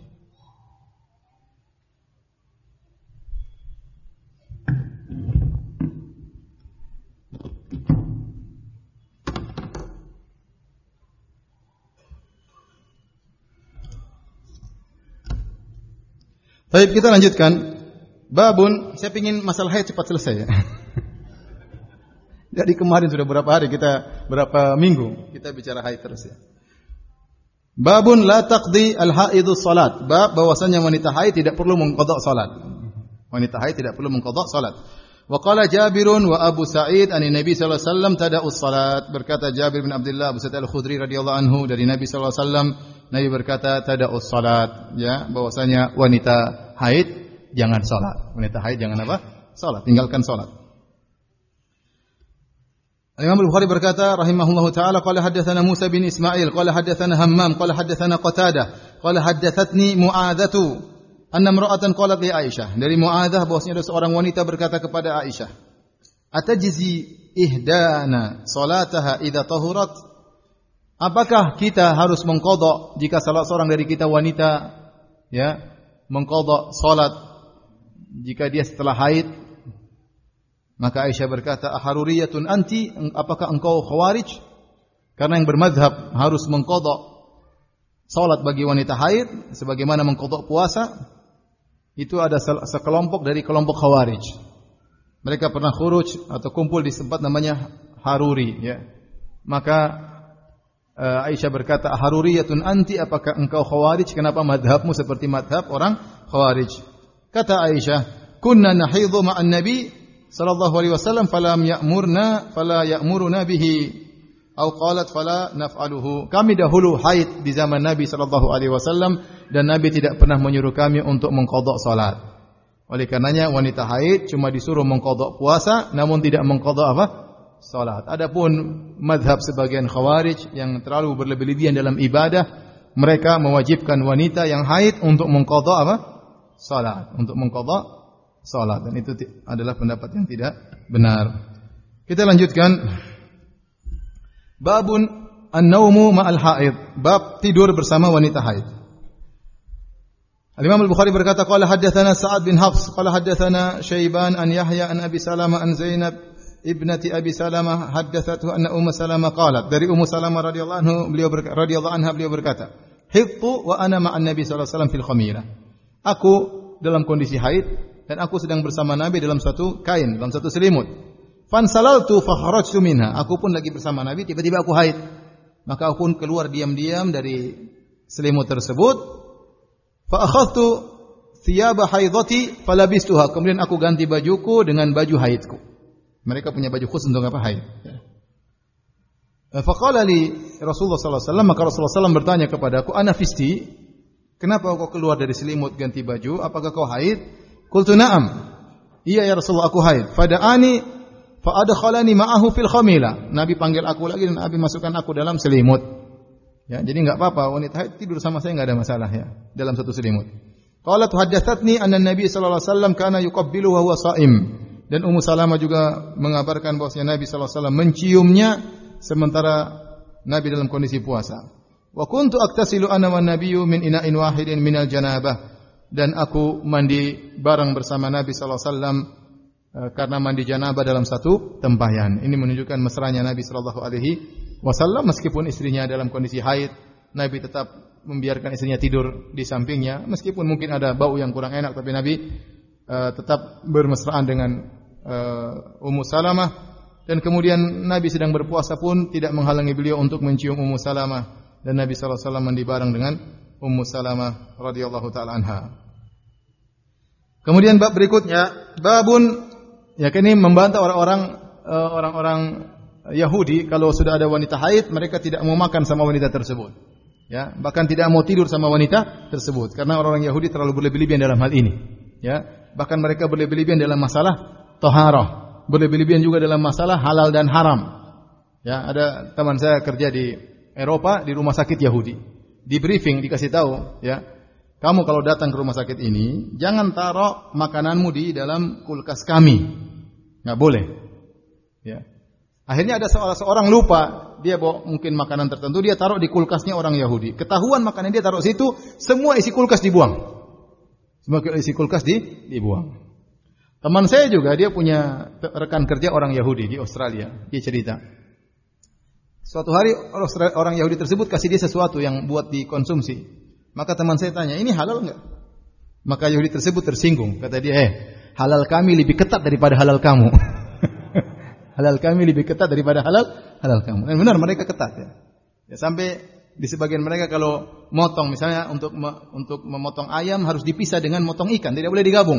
Baik, kita lanjutkan. Babun, saya ingin masalah haid cepat selesai ya. Jadi kemarin sudah berapa hari kita, berapa minggu kita bicara haid terus ya. Babun la taqdi al-haidu salat. Bab bahwasanya wanita haid tidak perlu mengqadha salat. Wanita haid tidak perlu mengqadha salat. Wa qala Jabirun wa Abu Sa'id an Nabi sallallahu alaihi wasallam tada'u salat. Berkata Jabir bin Abdullah Abu Sa'id Al-Khudri radhiyallahu anhu dari Nabi sallallahu alaihi wasallam, Nabi berkata tada'u salat, ya, bahwasanya wanita haid jangan salat. Wanita haid jangan apa? Salat, tinggalkan salat. Imam Al-Bukhari berkata rahimahullahu taala, qala haddatsana Musa bin Ismail, qala haddatsana Hammam, qala haddatsana Qatadah, qala haddathatni Mu'adzatu anna imra'atan qalat li Aisyah. Dari Mu'adzah bahwasanya ada seorang wanita berkata kepada Aisyah, atajzi ihdana salataha idza tahurat? apakah kita harus mengqadha jika salah seorang dari kita wanita ya mengqadha salat jika dia setelah haid? Maka Aisyah berkata, "Aharuriyatun anti? Apakah engkau khawarij?" Karena yang bermadhab harus mengqadha salat bagi wanita haid sebagaimana mengqadha puasa, itu ada sekelompok dari kelompok khawarij. Mereka pernah khuruj atau kumpul di tempat namanya Haruri ya. Maka uh, Aisyah berkata, "Aharuriyatun anti? Apakah engkau khawarij? Kenapa madhabmu seperti madhab orang khawarij?" Kata Aisyah, "Kunna nahidhu ma'an Nabi sallallahu alaihi wasallam falam ya'murna fala ya'muruna bihi atau qalat fala naf'aluhu." Kami dahulu haid di zaman Nabi sallallahu alaihi wasallam dan Nabi tidak pernah menyuruh kami untuk mengqadha salat. Oleh karenanya wanita haid cuma disuruh mengqadha puasa namun tidak mengqadha apa? Salat. Adapun mazhab sebagian khawarij yang terlalu berlebih-lebihan dalam ibadah, mereka mewajibkan wanita yang haid untuk mengqadha apa? Salat, untuk mengqadha salat, dan itu adalah pendapat yang tidak benar. Kita lanjutkan. Babun an-naumu ma'al haid. Bab tidur bersama wanita haid. Al-Imam Al-Bukhari berkata, qala haddatsana Sa'ad bin Hafs, qala haddatsana Syaiban an Yahya an Abi Salamah an Zainab ibnati Abi Salamah haddatsathu anna Ummu Salamah qalat. Dari Ummu Salamah radhiyallahu anhu beliau berkata, radhiyallahu anha beliau berkata, "Hidtu wa ana ma'an Nabi sallallahu alaihi wasallam fil khamira." Aku dalam kondisi haid dan aku sedang bersama Nabi dalam satu kain, dalam satu selimut. Fansalaltu fa kharajtu minha. Aku pun lagi bersama Nabi, tiba-tiba aku haid. Maka aku pun keluar diam-diam dari selimut tersebut. Fa akhadtu thiyaba haidati falabistuha. Kemudian aku ganti bajuku dengan baju haidku. Mereka punya baju khusus untuk apa? Haid. Fa qala li Rasulullah sallallahu alaihi wasallam, maka Rasulullah sallallahu alaihi wasallam bertanya kepadaku, "Ana fisti? Kenapa kau keluar dari selimut ganti baju? Apakah kau haid?" Qultu na'am. Iya ya Rasulullah, aku haid. Fada'ani fa adkhalani ma'ahu fil khamila. Nabi panggil aku lagi dan Nabi masukkan aku dalam selimut. Ya, jadi enggak apa-apa wanita haid tidur sama saya, enggak ada masalah ya, dalam satu selimut. Qalat haddatsatsni anna Nabi sallallahu alaihi wasallam kana yuqabbilu wa huwa sha'im. Dan Ummu Salamah juga mengabarkan bahwasanya Nabi sallallahu alaihi wasallam menciumnya sementara Nabi dalam kondisi puasa. Wa kuntu aktasilu ana wan nabiyyu min ina'in wahidin minal janabah. Dan aku mandi bareng bersama Nabi sallallahu alaihi wasallam karena mandi janabah dalam satu tempayan. Ini menunjukkan mesranya Nabi sallallahu alaihi wasallam meskipun istrinya dalam kondisi haid, Nabi tetap membiarkan istrinya tidur di sampingnya meskipun mungkin ada bau yang kurang enak, tapi Nabi uh, tetap bermesraan dengan uh, Ummu Salamah. Dan kemudian Nabi sedang berpuasa pun tidak menghalangi beliau untuk mencium Ummu Salamah, dan Nabi sallallahu alaihi wasallam mandi bareng dengan Ummu Salamah radhiyallahu taala anha. Kemudian bab berikutnya, babun, ya ini membantah orang-orang uh, orang-orang Yahudi kalau sudah ada wanita haid mereka tidak mau makan sama wanita tersebut. Ya, bahkan tidak mau tidur sama wanita tersebut karena orang-orang Yahudi terlalu berlebih-lebihan dalam hal ini. Ya, bahkan mereka berlebih-lebihan dalam masalah taharah, berlebih-lebihan juga dalam masalah halal dan haram. Ya, ada teman saya kerja di Eropa di rumah sakit Yahudi. Di briefing dikasih tahu, ya. Kamu kalau datang ke rumah sakit ini, jangan taruh makananmu di dalam kulkas kami. Enggak boleh. Ya. Akhirnya ada seorang, seorang lupa, dia bawa mungkin makanan tertentu, dia taruh di kulkasnya orang Yahudi. Ketahuan makanan dia taruh situ, semua isi kulkas dibuang. Semua isi kulkas di, dibuang. Teman saya juga, dia punya rekan kerja orang Yahudi di Australia. Dia cerita. Suatu hari orang Yahudi tersebut kasih dia sesuatu yang buat dikonsumsi. Maka teman saya tanya, ini halal enggak? Maka Yahudi tersebut tersinggung. Kata dia, eh, halal kami lebih ketat daripada halal kamu. Halal kami lebih ketat daripada halal halal kamu. Dan benar mereka ketat ya. Ya sampai di sebagian mereka kalau motong misalnya untuk me, untuk memotong ayam harus dipisah dengan motong ikan, tidak boleh digabung.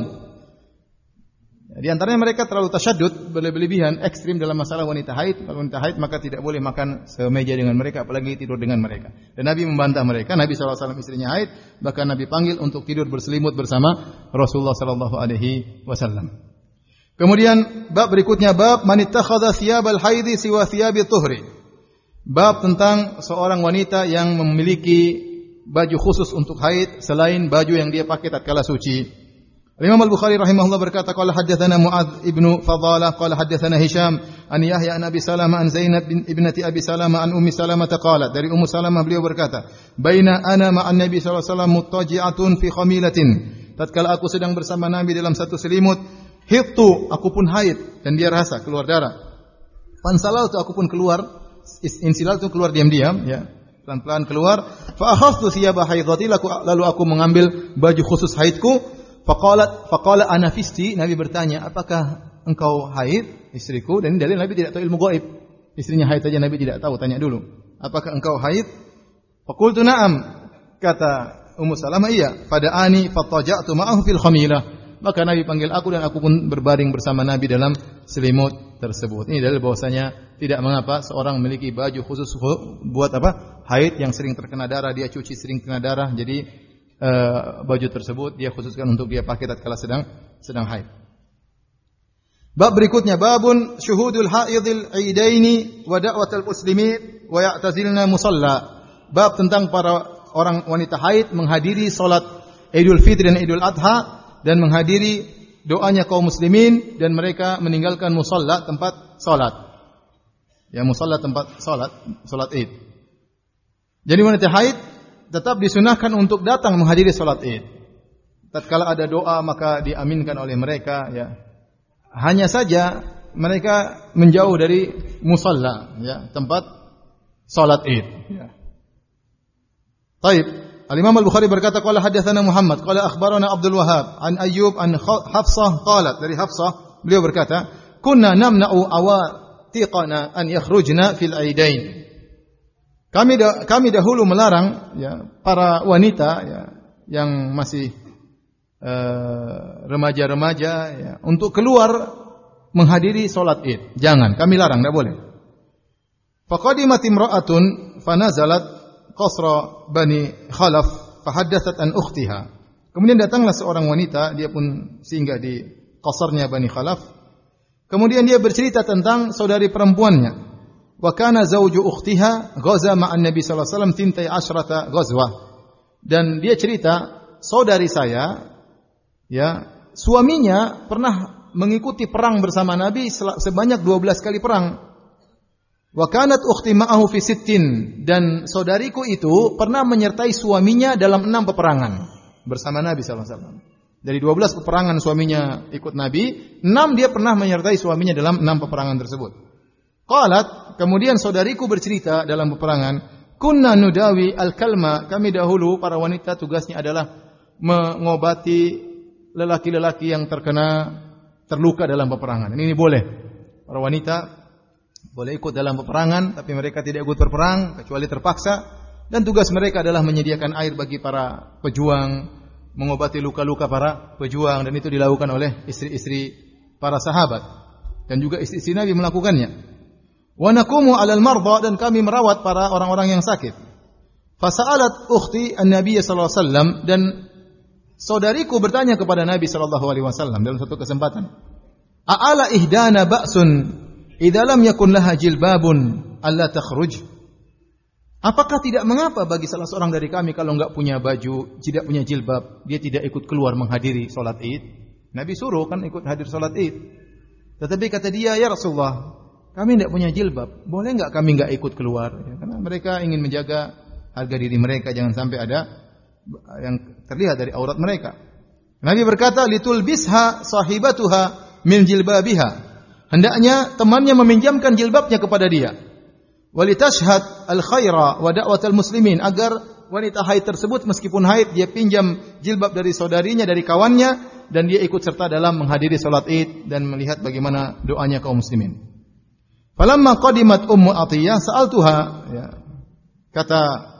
Di antaranya mereka terlalu tasyaddud, berlebihan, ekstrim dalam masalah wanita haid. Kalau wanita haid maka tidak boleh makan semeja dengan mereka, apalagi tidur dengan mereka. Dan Nabi membantah mereka. Nabi sallallahu alaihi wasallam istrinya haid, bahkan Nabi panggil untuk tidur berselimut bersama Rasulullah sallallahu alaihi wasallam. Kemudian bab berikutnya, bab man ittakhadha thiyabal haidhi siwa thiyabi tuhri. Bab tentang seorang wanita yang memiliki baju khusus untuk haid selain baju yang dia pakai tatkala suci. Imam Al-Bukhari rahimahullah berkata, qala haddatsana Muadz ibnu Fadalah qala haddatsana Hisham an Yahya an Abi Salamah an Zainab bin ibnati Abi Salamah an Ummi Salamah qalat, dari Ummu Salamah beliau berkata, baina ana ma'an Nabi sallallahu alaihi wasallam muttaji'atun fi khamilatin, tatkala aku sedang bersama Nabi dalam satu selimut, hittu, aku pun haid dan dia rasa keluar darah. Fansalatu, aku pun keluar, insilal itu keluar diam-diam, ya, pelan-pelan keluar. Fa akhadtu thiyaba haidati, lalu aku mengambil baju khusus haidku. Faqalat faqala ana fisti, Nabi bertanya, apakah engkau haid, istriku? Dan ini dalil Nabi tidak tahu ilmu gaib. Istrinya haid saja Nabi tidak tahu, tanya dulu, apakah engkau haid? Faqultu na'am, kata Ummu Salamah, iya. Pada ani fattaja'tu ma'ahu fil khamilah, maka Nabi panggil aku dan aku pun berbaring bersama Nabi dalam selimut tersebut. Ini dalil bahwasanya tidak mengapa seorang memiliki baju khusus buat apa? Haid, yang sering terkena darah, dia cuci sering kena darah, jadi Uh, baju tersebut dia khususkan untuk dia pakai tatkala sedang sedang haid. Bab berikutnya, babun syuhudul haidil idaini wa da'watul muslimin wa ya'tazilna musalla. Bab tentang para orang wanita haid menghadiri salat Idul Fitri dan Idul Adha dan menghadiri doanya kaum muslimin dan mereka meninggalkan musalla, tempat salat. Ya, musalla tempat salat, salat Id. Jadi wanita haid tetap disunahkan untuk datang menghadiri salat Id. Tatkala ada doa maka diaminkan oleh mereka, ya. Hanya saja mereka menjauh dari musalla, ya, tempat salat Id, ya. Taib. Al-Imam Al-Bukhari berkata, qala haddatsana Muhammad qala akhbarana Abdul Wahhab an Ayyub an Hafsah qalat, dari Hafsah beliau berkata, kunna namna'u awatiqana an yakhrujna fil aidain. Kami dah, kami dahulu melarang, ya, para wanita, ya, yang masih uh, remaja-remaja, ya, untuk keluar menghadiri salat Id. Jangan, kami larang, tidak boleh. Faqadimat imra'atun fanazalat qasra Bani Khalaf fahaddatsat an ukhtiha. Kemudian datanglah seorang wanita, dia pun singgah di qasarnya Bani Khalaf. Kemudian dia bercerita tentang saudari perempuannya. Wa kana zawju ukhtiha ghaza ma'an Nabi sallallahu alaihi wasallam tintai asyrata ghazwah. Dan dia cerita, saudari saya, ya, suaminya pernah mengikuti perang bersama Nabi sebanyak dua belas kali perang. Wa kanat ukhti ma'ahu fi sittin, dan saudariku itu pernah menyertai suaminya dalam enam peperangan bersama Nabi sallallahu alaihi wasallam. Dari dua belas peperangan suaminya ikut Nabi, enam dia pernah menyertai suaminya dalam enam peperangan tersebut. Qalat, kemudian saudariku bercerita dalam peperangan, kunna nudawi al-kalma, kami dahulu para wanita tugasnya adalah mengobati lelaki-lelaki yang terkena terluka dalam peperangan. Ini, ini boleh. Para wanita boleh ikut dalam peperangan, tapi mereka tidak ikut berperang kecuali terpaksa, dan tugas mereka adalah menyediakan air bagi para pejuang, mengobati luka-luka para pejuang, dan itu dilakukan oleh istri-istri para sahabat dan juga istri-istri Nabi melakukannya. Wa naqumu 'alal marda, dan kami merawat para orang-orang yang sakit. Fasa'alat ukhti an-nabiy sallallahu alaihi wasallam, dan saudariku bertanya kepada Nabi sallallahu alaihi wasallam dalam satu kesempatan, a'ala ihdana ba'sun idza lam yakun laha jilbabun alla takhruj? Apakah tidak mengapa bagi salah seorang dari kami kalau enggak punya baju, tidak punya jilbab, dia tidak ikut keluar menghadiri salat Id? Nabi suruh kan ikut hadir salat Id. Tetapi kata dia, ya Rasulullah, kami tidak punya jilbab, boleh enggak kami enggak ikut keluar? Ya, karena mereka ingin menjaga harga diri mereka, jangan sampai ada yang terlihat dari aurat mereka. Nabi berkata, litul bisha sahibatuha min jilbabiha. Hendaknya temannya meminjamkan jilbabnya kepada dia. Walitashhad al-khaira wa da'watal muslimin, agar wanita haid tersebut meskipun haid dia pinjam jilbab dari saudarinya, dari kawannya, dan dia ikut serta dalam menghadiri salat Id dan melihat bagaimana doanya kaum muslimin. Falamma qadimat Ummu Atiyah sa'altuha, ya. Kata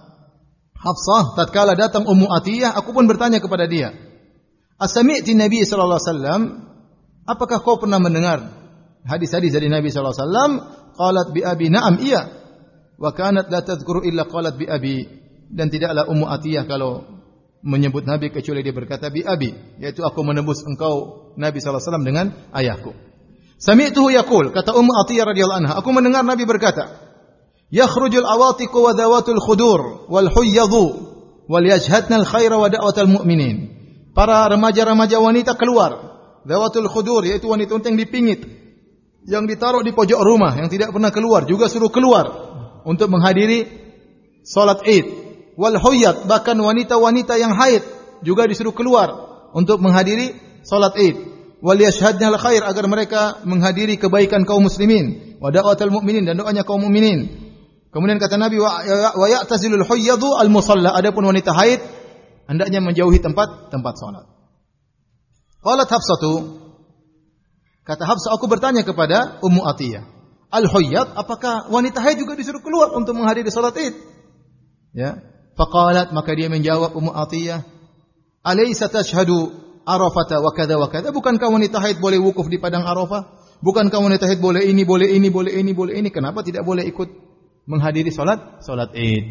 Hafsah, tatkala datang Ummu Atiyah, aku pun bertanya kepada dia, As-sami'ti Nabi sallallahu alaihi wasallam, apakah kau pernah mendengar hadis-hadis dari Nabi sallallahu alaihi wasallam? Qalat bi abi, na'am, iya. Wa kanat la tadhkuru illa qalat bi abi, dan tidaklah Ummu Atiyah kalau menyebut Nabi kecuali dia berkata bi abi, yaitu aku menebus engkau Nabi sallallahu alaihi wasallam dengan ayahku. Sami'tuhu yaqul, kata Ummu Atiyah radhiyallahu anha, aku mendengar Nabi berkata, yakhrujul awatiqu wa dawatul khudur wal huyyadhu wal yajhadna al khaira wa da'watal mu'minin. para remaja-remaja wanita keluar. Zawatul khudur, yaitu wanita-wanita yang dipingit, yang ditaruh di pojok rumah, yang tidak pernah keluar, juga suruh keluar untuk menghadiri salat Id. Wal huyyat, bahkan wanita-wanita yang haid juga disuruh keluar untuk menghadiri salat Id. Wal yashhadna al khair, agar mereka menghadiri kebaikan kaum muslimin. Wa da'watul mu'minin, dan doanya kaum mukminin. Kemudian kata Nabi, wa ya'tazilul huyyadu al musalla, adapun wanita haid hendaknya menjauhi tempat tempat salat. Qalat Hafsatu, kata Hafsah, aku bertanya kepada Ummu Atiyah, al-huyyad, apakah wanita haid juga disuruh keluar untuk menghadiri salat Id? Ya. Faqalat, maka dia menjawab Ummu Atiyah, alaysa tashhadu Arafata wa kadza wa kadza, bukankah wanita haid boleh wukuf di padang Arafah? Bukankah wanita haid boleh ini, boleh ini, boleh ini, boleh ini? Kenapa tidak boleh ikut menghadiri salat salat Id?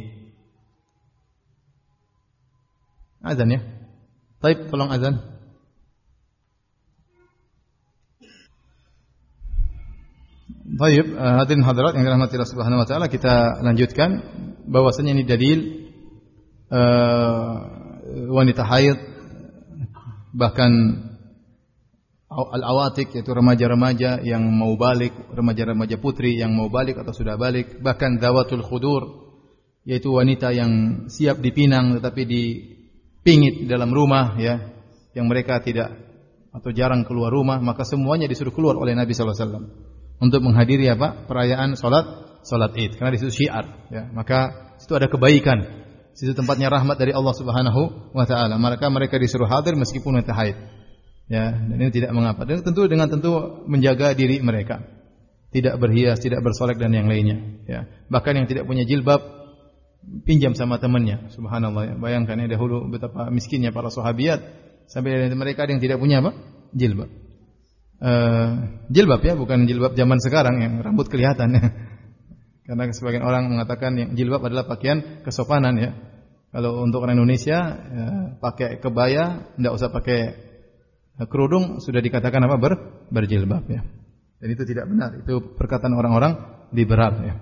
Azan ya. Baik, tolong azan. Baik, hadirin hadirat yang dirahmati Allah Subhanahu wa taala, kita lanjutkan bahwasanya ini dalil uh, wanita haid, bahkan al-awatik, yaitu remaja-remaja yang mau balik, remaja-remaja putri yang mau balik atau sudah balik, bahkan zawatul khudur, yaitu wanita yang siap dipinang tetapi dipingit di dalam rumah, ya, yang mereka tidak atau jarang keluar rumah, maka semuanya disuruh keluar oleh Nabi sallallahu alaihi wasallam untuk menghadiri apa? Perayaan salat salat Id, karena di situ syiar, ya. Maka situ ada kebaikan, situ tempatnya rahmat dari Allah Subhanahu wa taala. Maka mereka disuruh hadir meskipun wanita haid. Ya, dan ini tidak mengapa. Dan tentu dengan tentu menjaga diri mereka. Tidak berhias, tidak bersolek dan yang lainnya, ya. Bahkan yang tidak punya jilbab pinjam sama temannya. Subhanallah, ya. Bayangkan ya, dahulu betapa miskinnya para sahabiat sampai mereka ada yang tidak punya apa? Jilbab. Uh, jilbab ya, bukan jilbab zaman sekarang yang rambut kelihatan. Karena sebagian orang mengatakan yang jilbab adalah pakaian kesopanan, ya. Kalau untuk orang Indonesia ya, pakai kebaya, tidak usah pakai kerudung, sudah dikatakan apa? Ber, berjilbab, ya. Dan itu tidak benar, itu perkataan orang-orang liberal, ya.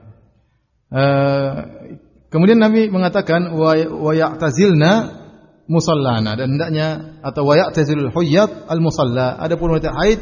Uh, kemudian Nabi mengatakan wa wa ya'tazilna musallana, dan hendaknya atau wa ya'tazilul huyyat al musalla, adapun wanita haid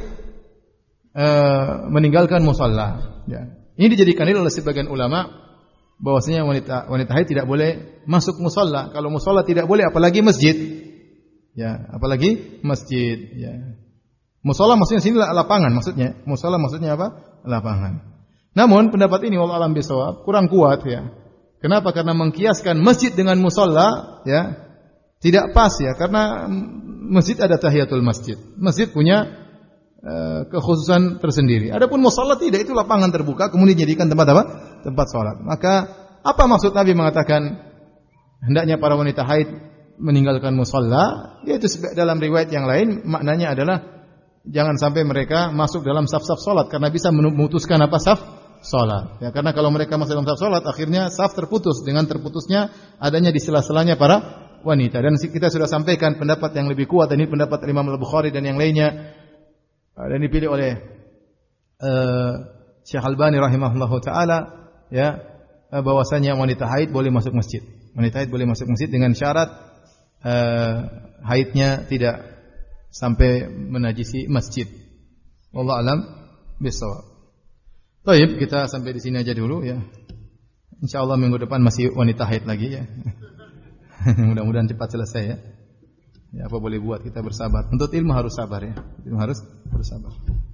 Uh, meninggalkan musalla, ya. Ini dijadikan oleh sebagian ulama bahwasanya wanita wanita haid tidak boleh masuk musalla. Kalau musalla tidak boleh, apalagi masjid, ya, apalagi masjid, ya. Musalla maksudnya sini lapangan, maksudnya musalla maksudnya apa? Lapangan. Namun pendapat ini wallahu a'lam bishawab kurang kuat, ya. Kenapa? Karena mengkiaskan masjid dengan musalla, ya, tidak pas, ya. Karena masjid ada tahiyatul masjid, masjid punya kekhususan tersendiri. Adapun musalla tidak, itu lapangan terbuka kemudian dijadikan tempat apa? Tempat salat. Maka apa maksud Nabi mengatakan hendaknya para wanita haid meninggalkan musalla? Yaitu dalam riwayat yang lain maknanya adalah jangan sampai mereka masuk dalam saf-saf salat, karena bisa memutuskan apa? Saf salat. Ya, karena kalau mereka masuk dalam saf salat, akhirnya saf terputus dengan terputusnya adanya di sela-selanya para wanita. Dan kita sudah sampaikan pendapat yang lebih kuat, dan ini pendapat Imam Al-Bukhari dan yang lainnya, dan dipilih oleh uh, Syekh Albani rahimahullahu taala, ya, bahwasanya wanita haid boleh masuk masjid. Wanita haid boleh masuk masjid dengan syarat uh, haidnya tidak sampai menajisi masjid. Wallahu a'lam bishawab. Baik, kita sampai di sini aja dulu, ya. Insyaallah minggu depan masih wanita haid lagi, ya. Mudah-mudahan cepat selesai, ya. Ya, apa boleh buat, kita bersabar. Untuk ilmu harus sabar, ya. Ilmu harus bersabar.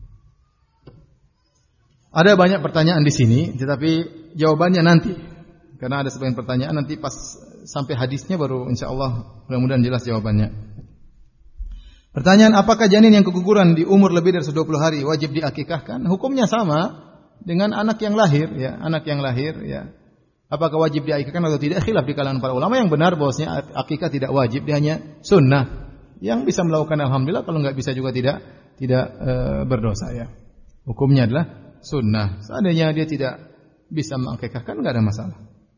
Ada banyak pertanyaan di sini, tetapi jawabannya nanti. Karena ada sebagian pertanyaan nanti pas sampai hadisnya baru insyaallah mudah-mudahan jelas jawabannya. Pertanyaan, apakah janin yang keguguran di umur lebih dari dua puluh hari wajib diakikahkan? Hukumnya sama dengan anak yang lahir, ya. Anak yang lahir, ya. Apakah wajib diakikahkan atau tidak? Khilaf di kalangan para ulama. Yang benar bahwasanya akikah tidak wajib, dia hanya sunnah. Yang bisa melakukan alhamdulillah, kalau enggak bisa juga tidak tidak e, berdosa, ya. Hukumnya adalah sunnah. Seandainya dia tidak bisa mengakikahkan, enggak ada masalah.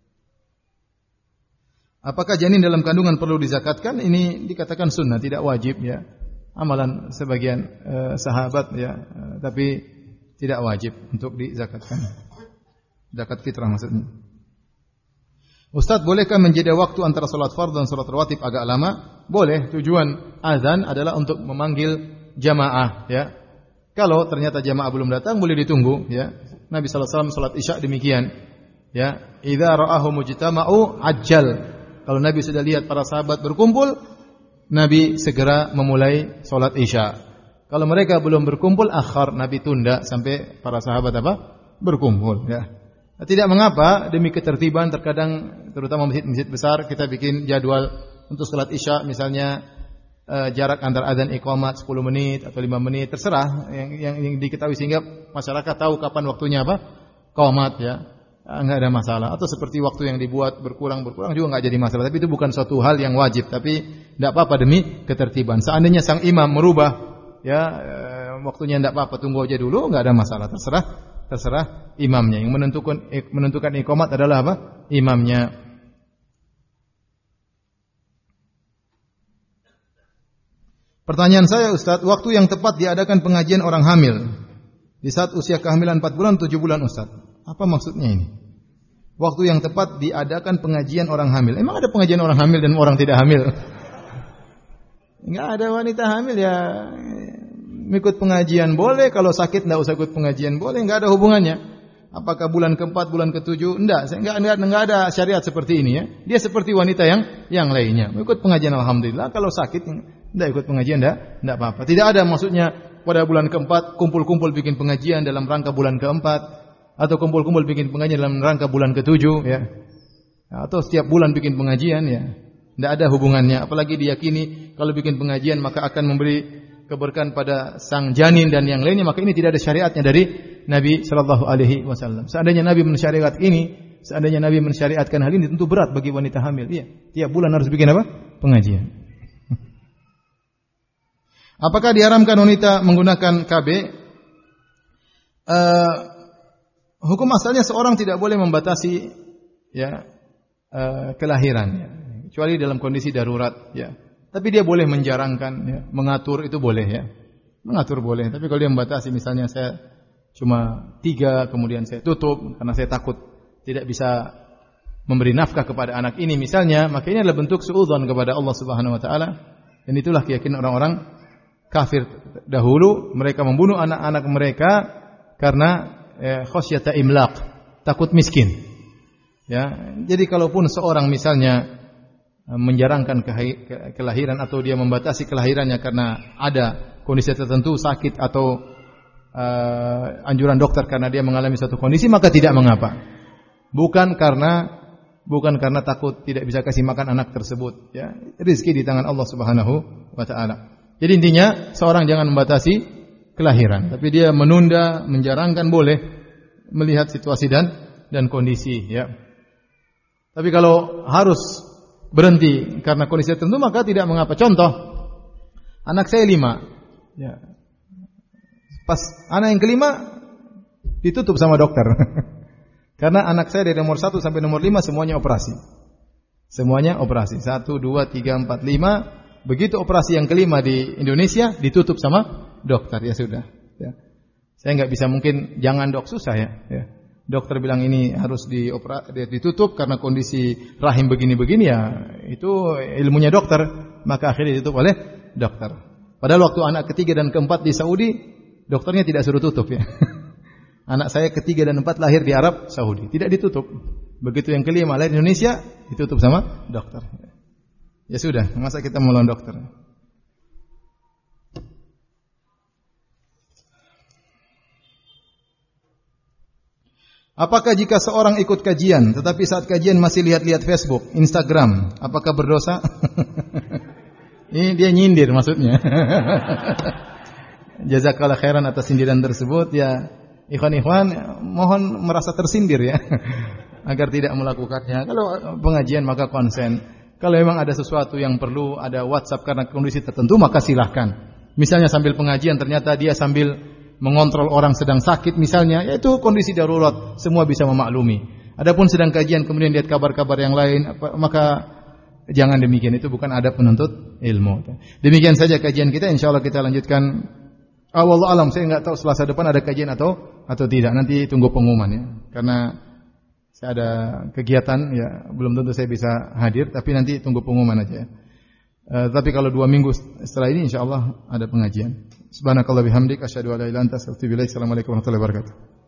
Apakah janin dalam kandungan perlu dizakatkan? Ini dikatakan sunnah, tidak wajib, ya. Amalan sebagian e, sahabat, ya, e, tapi tidak wajib untuk dizakatkan. Zakat fitrah maksudnya. Ustaz, bolehkah menjeda waktu antara salat fardhu dan salat rawatib agak lama? boleh tujuan azan adalah untuk memanggil jamaah, ya. Kalau ternyata jamaah belum datang, boleh ditunggu, ya. Nabi sallallahu alaihi wasallam salat Isya demikian, ya. Idza ra'ahu mujtama'u ajjal. Kalau Nabi sudah lihat para sahabat berkumpul, Nabi segera memulai salat Isya. Kalau mereka belum berkumpul, akhar, Nabi tunda sampai para sahabat apa? Berkumpul, ya. Tidak mengapa, demi ketertiban terkadang terutama masjid-masjid besar kita bikin jadwal untuk salat Isya misalnya uh, jarak antara adzan iqamat sepuluh menit atau lima menit, terserah yang, yang yang diketahui sehingga masyarakat tahu kapan waktunya apa? Qamat, ya. Enggak ada masalah. Atau seperti waktu yang dibuat berkurang-berkurang juga enggak jadi masalah, tapi itu bukan suatu hal yang wajib, tapi enggak apa-apa demi ketertiban. Seandainya sang imam merubah, ya, uh, waktunya enggak apa-apa, tunggu aja dulu, enggak ada masalah, terserah terserah imamnya. Yang menentukan menentukan iqamat adalah apa? Imamnya. Pertanyaan saya, Ustaz, waktu yang tepat diadakan pengajian orang hamil di saat usia kehamilan empat bulan, tujuh bulan, Ustaz. Apa maksudnya ini? Waktu yang tepat diadakan pengajian orang hamil. Emang ada pengajian orang hamil dan orang tidak hamil? Enggak ada wanita hamil ya ikut pengajian boleh, kalau sakit enggak usah ikut pengajian boleh, enggak ada hubungannya. Apakah bulan keempat, bulan ketujuh? Enggak, enggak, enggak, enggak ada syariat seperti ini, ya. Dia seperti wanita yang yang lainnya. Ikut pengajian alhamdulillah, kalau sakit enggak ikut pengajian enggak, enggak apa-apa. Tidak ada maksudnya pada bulan keempat kumpul-kumpul bikin pengajian dalam rangka bulan keempat atau kumpul-kumpul bikin pengajian dalam rangka bulan ketujuh, ya. Atau setiap bulan bikin pengajian, ya. Enggak ada hubungannya, apalagi diyakini kalau bikin pengajian maka akan memberi keberkahan pada sang janin dan yang lainnya, maka ini tidak ada syariatnya dari Nabi sallallahu alaihi wasallam. Seandainya Nabi mensyariat ini, seandainya Nabi mensyariatkan hal ini, tentu berat bagi wanita hamil. Iya, tiap bulan harus bikin apa? Pengajian. Apakah diharamkan wanita menggunakan K B? Uh, hukum asalnya seorang tidak boleh membatasi, ya, uh, kelahiran, ya, kecuali dalam kondisi darurat, ya. Tapi dia boleh menjarangkan, ya, mengatur itu boleh, ya. Mengatur boleh. Tapi kalau dia membatasi, misalnya saya cuma tiga, kemudian saya tutup karena saya takut tidak bisa memberi nafkah kepada anak ini, misalnya, maka ini adalah bentuk suudzon kepada Allah Subhanahu Wa Taala. Dan itulah keyakinan orang-orang kafir dahulu. Mereka membunuh anak-anak mereka karena eh, khasyata imlaq, takut miskin. Ya, jadi kalaupun seorang misalnya menjarangkan kelahiran atau dia membatasi kelahirannya karena ada kondisi tertentu, sakit atau uh, anjuran dokter karena dia mengalami suatu kondisi, maka tidak mengapa. Bukan karena bukan karena takut tidak bisa kasih makan anak tersebut, ya. Rezeki di tangan Allah Subhanahu wa taala. Jadi intinya seorang jangan membatasi kelahiran, tapi dia menunda, menjarangkan boleh melihat situasi dan dan kondisi, ya. Tapi kalau harus berhenti karena kondisi tertentu, maka tidak mengapa. Contoh, anak saya lima, ya. Pas anak yang kelima ditutup sama dokter. Karena anak saya dari nomor satu sampai nomor lima semuanya operasi. Semuanya operasi. Satu, dua, tiga, empat, lima. Begitu operasi yang kelima di Indonesia ditutup sama dokter. Ya sudah, ya. Saya nggak bisa, mungkin jangan dok, susah, ya, ya. Dokter bilang ini harus diopera, ditutup karena kondisi rahim begini-begini, ya. Itu ilmunya dokter, maka akhirnya ditutup oleh dokter. Padahal waktu anak ketiga dan keempat di Saudi, dokternya tidak suruh tutup, ya. Anak saya ketiga dan empat lahir di Arab Saudi, tidak ditutup. Begitu yang kelima lahir di Indonesia, ditutup sama dokter. Ya sudah, masa kita melawan dokter? Apakah jika seorang ikut kajian, tetapi saat kajian masih lihat-lihat Facebook, Instagram, apakah berdosa? Ini dia nyindir maksudnya. Jazakallah khairan atas sindiran tersebut, ya. Ikhwan-ikhwan, mohon merasa tersindir, ya, agar tidak melakukannya. Kalau pengajian maka konsen. Kalau memang ada sesuatu yang perlu, ada WhatsApp karena kondisi tertentu, maka silahkan. Misalnya sambil pengajian ternyata dia sambil mengontrol orang sedang sakit misalnya, yaitu kondisi darurat, semua bisa memaklumi. Adapun sedang kajian kemudian lihat kabar-kabar yang lain, maka jangan demikian, itu bukan adab penuntut ilmu. Demikian saja kajian kita, insyaallah kita lanjutkan. Wallahu alam, saya enggak tahu Selasa depan ada kajian atau atau tidak, nanti tunggu pengumuman, ya. Karena saya ada kegiatan, ya, belum tentu saya bisa hadir, tapi nanti tunggu pengumuman aja. Uh, tapi kalau dua minggu setelah ini insyaallah ada pengajian. Subhanakallah bihamdik asyhadu an la ilaha illa anta astaghfiruka wa atubu ilaik. Assalamualaikum warahmatullahi wabarakatuh.